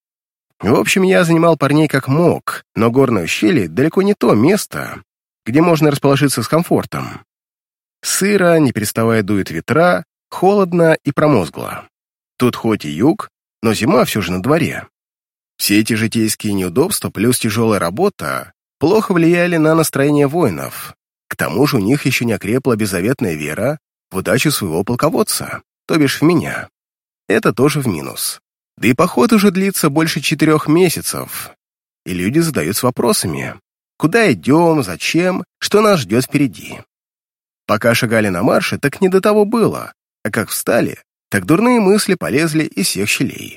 В общем, я занимал парней как мог, но горное ущелье далеко не то место, где можно расположиться с комфортом. Сыро, не переставая дует ветра, холодно и промозгло. Тут хоть и юг, но зима все же на дворе. Все эти житейские неудобства плюс тяжелая работа плохо влияли на настроение воинов. К тому же у них еще не окрепла беззаветная вера в удачу своего полководца, то бишь в меня. Это тоже в минус. Да и поход уже длится больше четырех месяцев, и люди задаются вопросами: куда идем, зачем, что нас ждет впереди. Пока шагали на марше, так не до того было, а как встали, так дурные мысли полезли из всех щелей.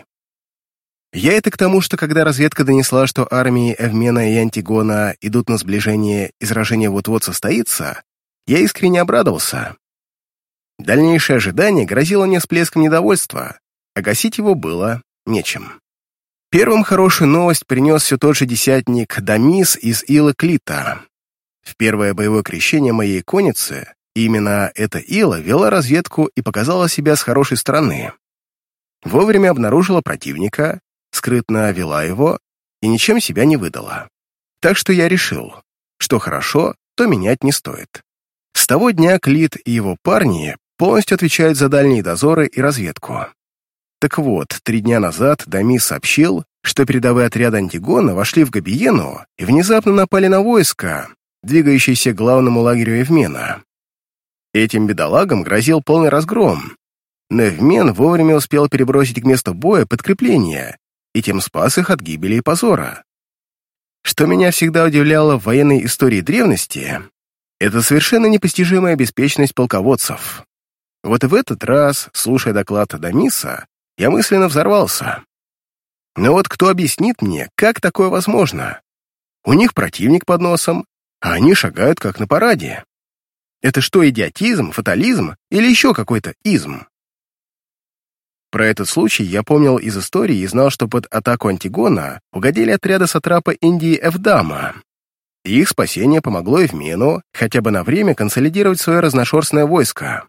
Я это к тому, что когда разведка донесла, что армии Эвмена и Антигона идут на сближение и сражение вот-вот состоится, я искренне обрадовался. Дальнейшее ожидание грозило мне всплеском недовольства, а гасить его было нечем. Первым хорошую новость принес все тот же десятник Дамис из Ила Клита. В первое боевое крещение моей конницы именно эта Ила вела разведку и показала себя с хорошей стороны. Вовремя обнаружила противника, скрытно вела его и ничем себя не выдала. Так что я решил, что хорошо, то менять не стоит. С того дня Клит и его парни полностью отвечают за дальние дозоры и разведку. Так вот, три дня назад Дамис сообщил, что передовые отряды Антигона вошли в Габиену и внезапно напали на войско, двигающееся к главному лагерю Эвмена. Этим бедолагам грозил полный разгром, но Эвмен вовремя успел перебросить к месту боя подкрепление и тем спас их от гибели и позора. Что меня всегда удивляло в военной истории древности, это совершенно непостижимая беспечность полководцев. Вот и в этот раз, слушая доклад Дамиса, я мысленно взорвался. Но вот кто объяснит мне, как такое возможно? У них противник под носом, а они шагают как на параде. Это что, идиотизм, фатализм или еще какой-то изм? Про этот случай я помнил из истории и знал, что под атаку Антигона угодили отряды сатрапа Индии Эвдама. И их спасение помогло Эвмену хотя бы на время консолидировать свое разношерстное войско.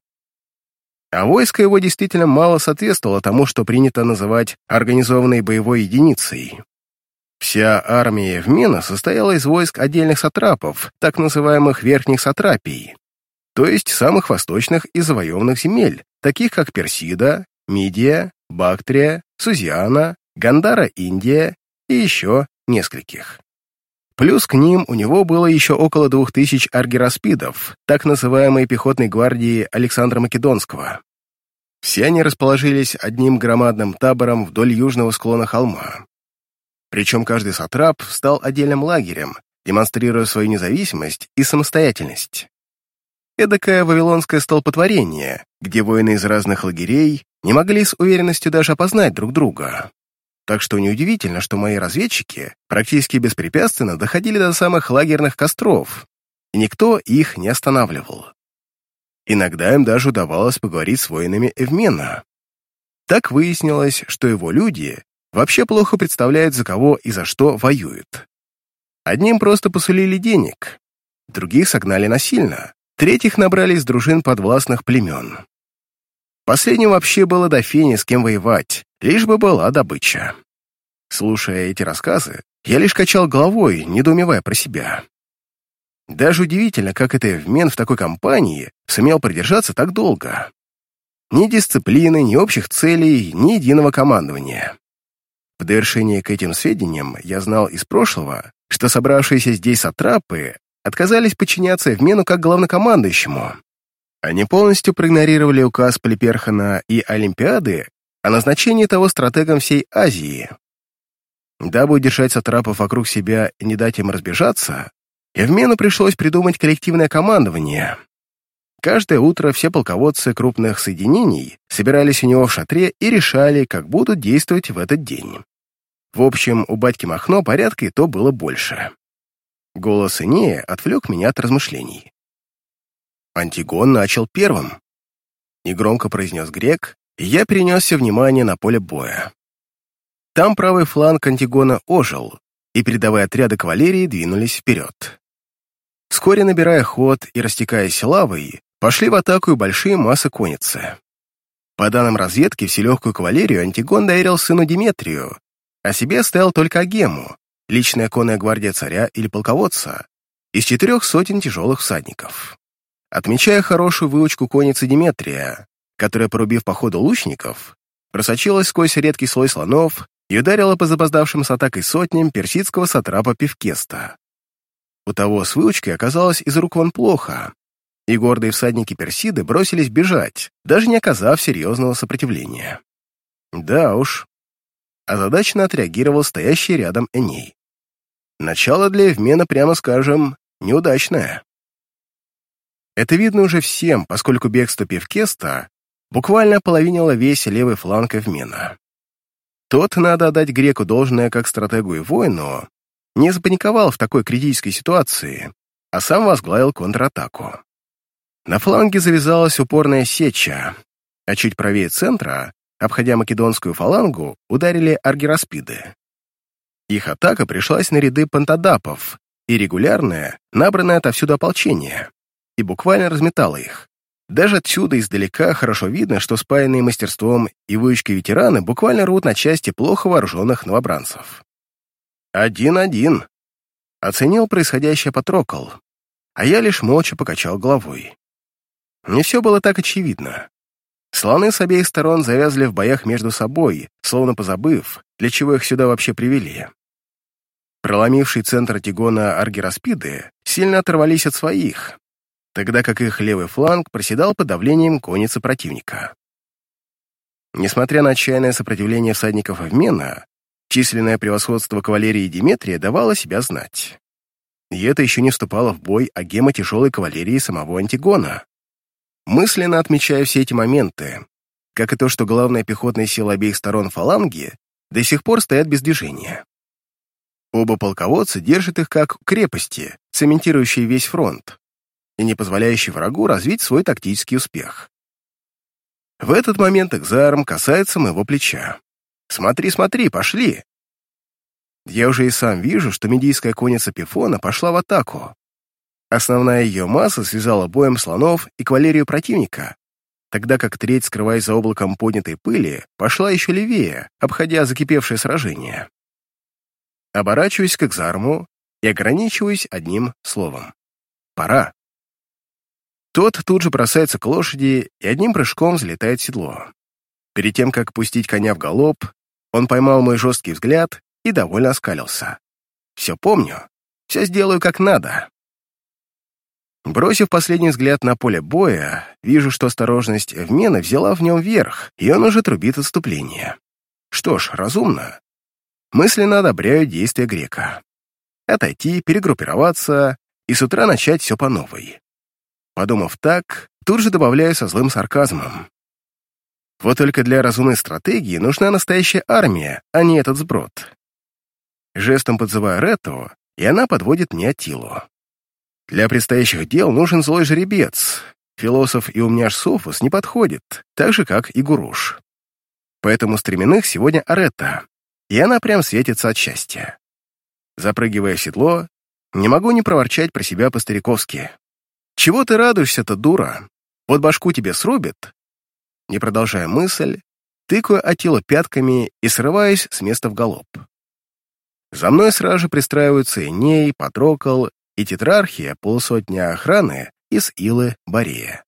А войско его действительно мало соответствовало тому, что принято называть организованной боевой единицей. Вся армия Эвмена состояла из войск отдельных сатрапов, так называемых верхних сатрапий, то есть самых восточных и завоеванных земель, таких как Персида, Мидия, Бактрия, Сузиана, Гандара, Индия и еще нескольких. Плюс к ним у него было еще около двух тысяч аргираспидов, так называемой пехотной гвардии Александра Македонского. Все они расположились одним громадным табором вдоль южного склона холма. Причем каждый сатрап стал отдельным лагерем, демонстрируя свою независимость и самостоятельность. Эдакое вавилонское столпотворение, где воины из разных лагерей не могли с уверенностью даже опознать друг друга. Так что неудивительно, что мои разведчики практически беспрепятственно доходили до самых лагерных костров, и никто их не останавливал. Иногда им даже удавалось поговорить с воинами Эвмена. Так выяснилось, что его люди вообще плохо представляют, за кого и за что воюют. Одним просто посулили денег, других согнали насильно, третьих набрали из дружин подвластных племен. Последним вообще было до фени с кем воевать, лишь бы была добыча. Слушая эти рассказы, я лишь качал головой, недоумевая про себя. Даже удивительно, как это Эвмен в такой компании сумел продержаться так долго. Ни дисциплины, ни общих целей, ни единого командования. В довершение к этим сведениям я знал из прошлого, что собравшиеся здесь сатрапы отказались подчиняться Эвмену как главнокомандующему. Они полностью проигнорировали указ Полиперхона и Олимпиады о назначении того стратегом всей Азии. Дабы удержать сатрапов вокруг себя и не дать им разбежаться, Эвмену пришлось придумать коллективное командование. Каждое утро все полководцы крупных соединений собирались у него в шатре и решали, как будут действовать в этот день. В общем, у батьки Махно порядка и то было больше. Голос Инея отвлек меня от размышлений. Антигон начал первым. Негромко произнес грек, и я перенесся внимание на поле боя. Там правый фланг Антигона ожил, и передовые отряды кавалерии двинулись вперед. Вскоре, набирая ход и растекаясь лавой, пошли в атаку и большие массы конницы. По данным разведки, всю легкую кавалерию Антигон доверил сыну Деметрию, а себе оставил только Агему, личная конная гвардия царя или полководца, из четырех сотен тяжелых всадников. Отмечая хорошую выучку конницы Деметрия, которая, порубив по ходу лучников, просочилась сквозь редкий слой слонов и ударила по запоздавшим с атакой сотням персидского сатрапа Певкеста. У того с выучкой оказалось из рук вон плохо, и гордые всадники Персиды бросились бежать, даже не оказав серьезного сопротивления. Да уж, озадаченно отреагировал стоящий рядом Эней. Начало для Эвмена, прямо скажем, неудачное. Это видно уже всем, поскольку бегство Певкеста буквально ополовинило весь левый фланг Эвмена. Тот, надо отдать греку должное как стратегу и воину, не запаниковал в такой критической ситуации, а сам возглавил контратаку. На фланге завязалась упорная сеча, а чуть правее центра, обходя македонскую фалангу, ударили аргираспиды. Их атака пришлась на ряды пантадапов и регулярное, набранное отовсюду ополчение, и буквально разметала их. Даже отсюда издалека хорошо видно, что спаянные мастерством и выучкой ветераны буквально рвут на части плохо вооруженных новобранцев. «Один-один», — оценил происходящее Патрокл, а я лишь молча покачал головой. Не все было так очевидно. Слоны с обеих сторон завязли в боях между собой, словно позабыв, для чего их сюда вообще привели. Проломивший центр Тигона аргираспиды сильно оторвались от своих, тогда как их левый фланг проседал под давлением конницы противника. Несмотря на отчаянное сопротивление всадников Эвмена, численное превосходство кавалерии Деметрия давало себя знать. И это еще не вступало в бой агема тяжелой кавалерии самого Антигона. Мысленно отмечая все эти моменты, как и то, что главная пехотная сила обеих сторон фаланги до сих пор стоят без движения. Оба полководца держат их как крепости, цементирующие весь фронт и не позволяющие врагу развить свой тактический успех. В этот момент Экзарм касается моего плеча. «Смотри, смотри, пошли!» Я уже и сам вижу, что медийская конница Пифона пошла в атаку. Основная ее масса связала боем слонов и кавалерию противника, тогда как треть, скрываясь за облаком поднятой пыли, пошла еще левее, обходя закипевшее сражение. Оборачиваюсь к Экзарму и ограничиваюсь одним словом. «Пора». Тот тут же бросается к лошади и одним прыжком взлетает в седло. Перед тем, как пустить коня в галоп, он поймал мой жесткий взгляд и довольно оскалился. «Все помню, все сделаю как надо». Бросив последний взгляд на поле боя, вижу, что осторожность Эвмена взяла в нем верх, и он уже трубит отступление. Что ж, разумно. Мысленно одобряю действия грека. Отойти, перегруппироваться и с утра начать все по новой. Подумав так, тут же добавляю со злым сарказмом. Вот только для разумной стратегии нужна настоящая армия, а не этот сброд. Жестом подзываю Рету, и она подводит мне Аттилу. Для предстоящих дел нужен злой жеребец. Философ и умняш Софос не подходит, так же, как и Гуруш. Поэтому стременных сегодня Арета, и она прям светится от счастья. Запрыгивая в седло, не могу не проворчать про себя по-стариковски. «Чего ты радуешься-то, дура? Вот башку тебе срубит?» Не продолжая мысль, тыкаю Аттилу пятками и срываюсь с места в галоп. За мной сразу же пристраиваются Эней, Патрокл и тетрархия полусотни охраны из Илы Борея.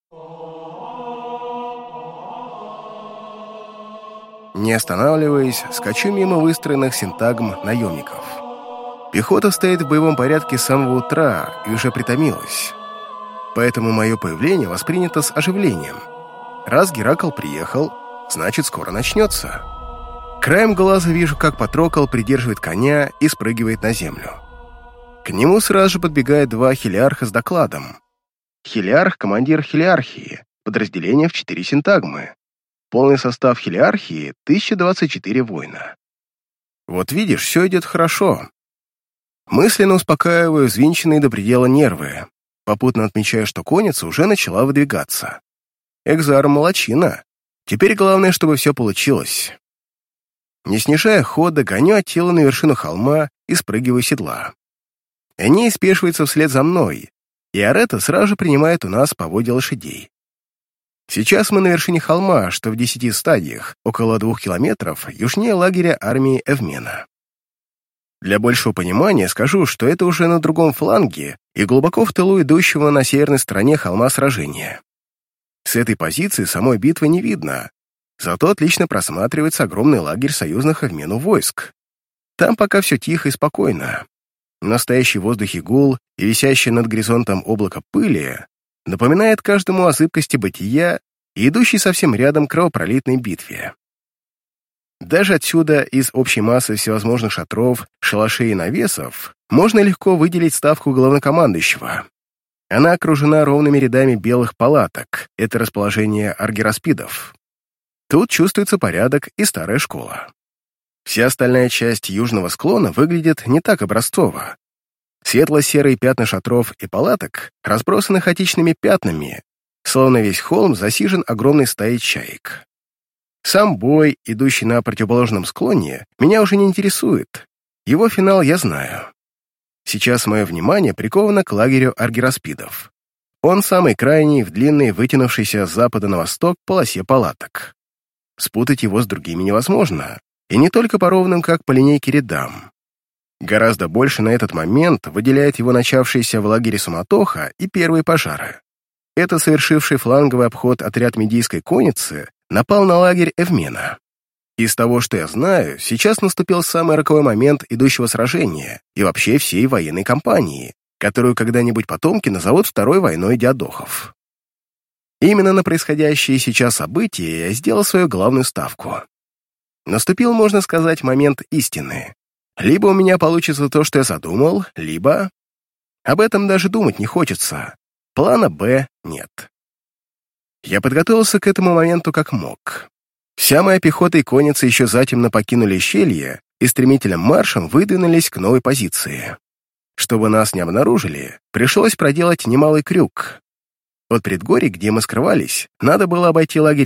Не останавливаясь, скачу мимо выстроенных синтагм наемников. Пехота стоит в боевом порядке с самого утра и уже притомилась. Поэтому мое появление воспринято с оживлением. Раз Геракл приехал, значит, скоро начнется. Краем глаза вижу, как Патрокл придерживает коня и спрыгивает на землю. К нему сразу же подбегают два хелиарха с докладом. Хелиарх — командир хелиархии, подразделение в четыре синтагмы. Полный состав хелиархии — тысяча двадцать четыре воина. Вот видишь, все идет хорошо. Мысленно успокаиваю взвинченные до предела нервы, попутно отмечаю, что конница уже начала выдвигаться. Экзарм молодчина. Теперь главное, чтобы все получилось. Не снижая хода, гоню Аттилу на вершину холма и спрыгиваю с седла. Эней спешивается вслед за мной, и Арета сразу же принимает у нас поводья лошадей. Сейчас мы на вершине холма, что в десяти стадиях, около двух километров, южнее лагеря армии Эвмена. Для большего понимания скажу, что это уже на другом фланге и глубоко в тылу идущего на северной стороне холма сражения. С этой позиции самой битвы не видно, зато отлично просматривается огромный лагерь союзных Эвмену войск. Там пока все тихо и спокойно. Настоящий в воздухе гул и висящее над горизонтом облако пыли напоминает каждому о зыбкости бытия и идущей совсем рядом кровопролитной битве. Даже отсюда, из общей массы всевозможных шатров, шалашей и навесов, можно легко выделить ставку главнокомандующего. Она окружена ровными рядами белых палаток, это расположение аргираспидов. Тут чувствуется порядок и старая школа. Вся остальная часть южного склона выглядит не так образцово. Светло-серые пятна шатров и палаток разбросаны хаотичными пятнами, словно весь холм засижен огромной стаей чаек. Сам бой, идущий на противоположном склоне, меня уже не интересует. Его финал я знаю. Сейчас мое внимание приковано к лагерю аргираспидов. Он самый крайний в длинной, вытянувшейся с запада на восток полосе палаток. Спутать его с другими невозможно, и не только по ровным, как по линейке рядам. Гораздо больше на этот момент выделяет его начавшийся в лагере суматоха и первые пожары. Это совершивший фланговый обход отряд медийской конницы напал на лагерь Эвмена. Из того, что я знаю, сейчас наступил самый роковой момент идущего сражения и вообще всей военной кампании, которую когда-нибудь потомки назовут Второй войной диадохов. Именно на происходящие сейчас события я сделал свою главную ставку. Наступил, можно сказать, момент истины. Либо у меня получится то, что я задумал, либо... Об этом даже думать не хочется. Плана «Б» нет. Я подготовился к этому моменту как мог. Все Вся моя пехота и конница еще затемно покинули щелье и стремительным маршем выдвинулись к новой позиции. Чтобы нас не обнаружили, пришлось проделать немалый крюк. От предгорий, где мы скрывались, надо было обойти лагерь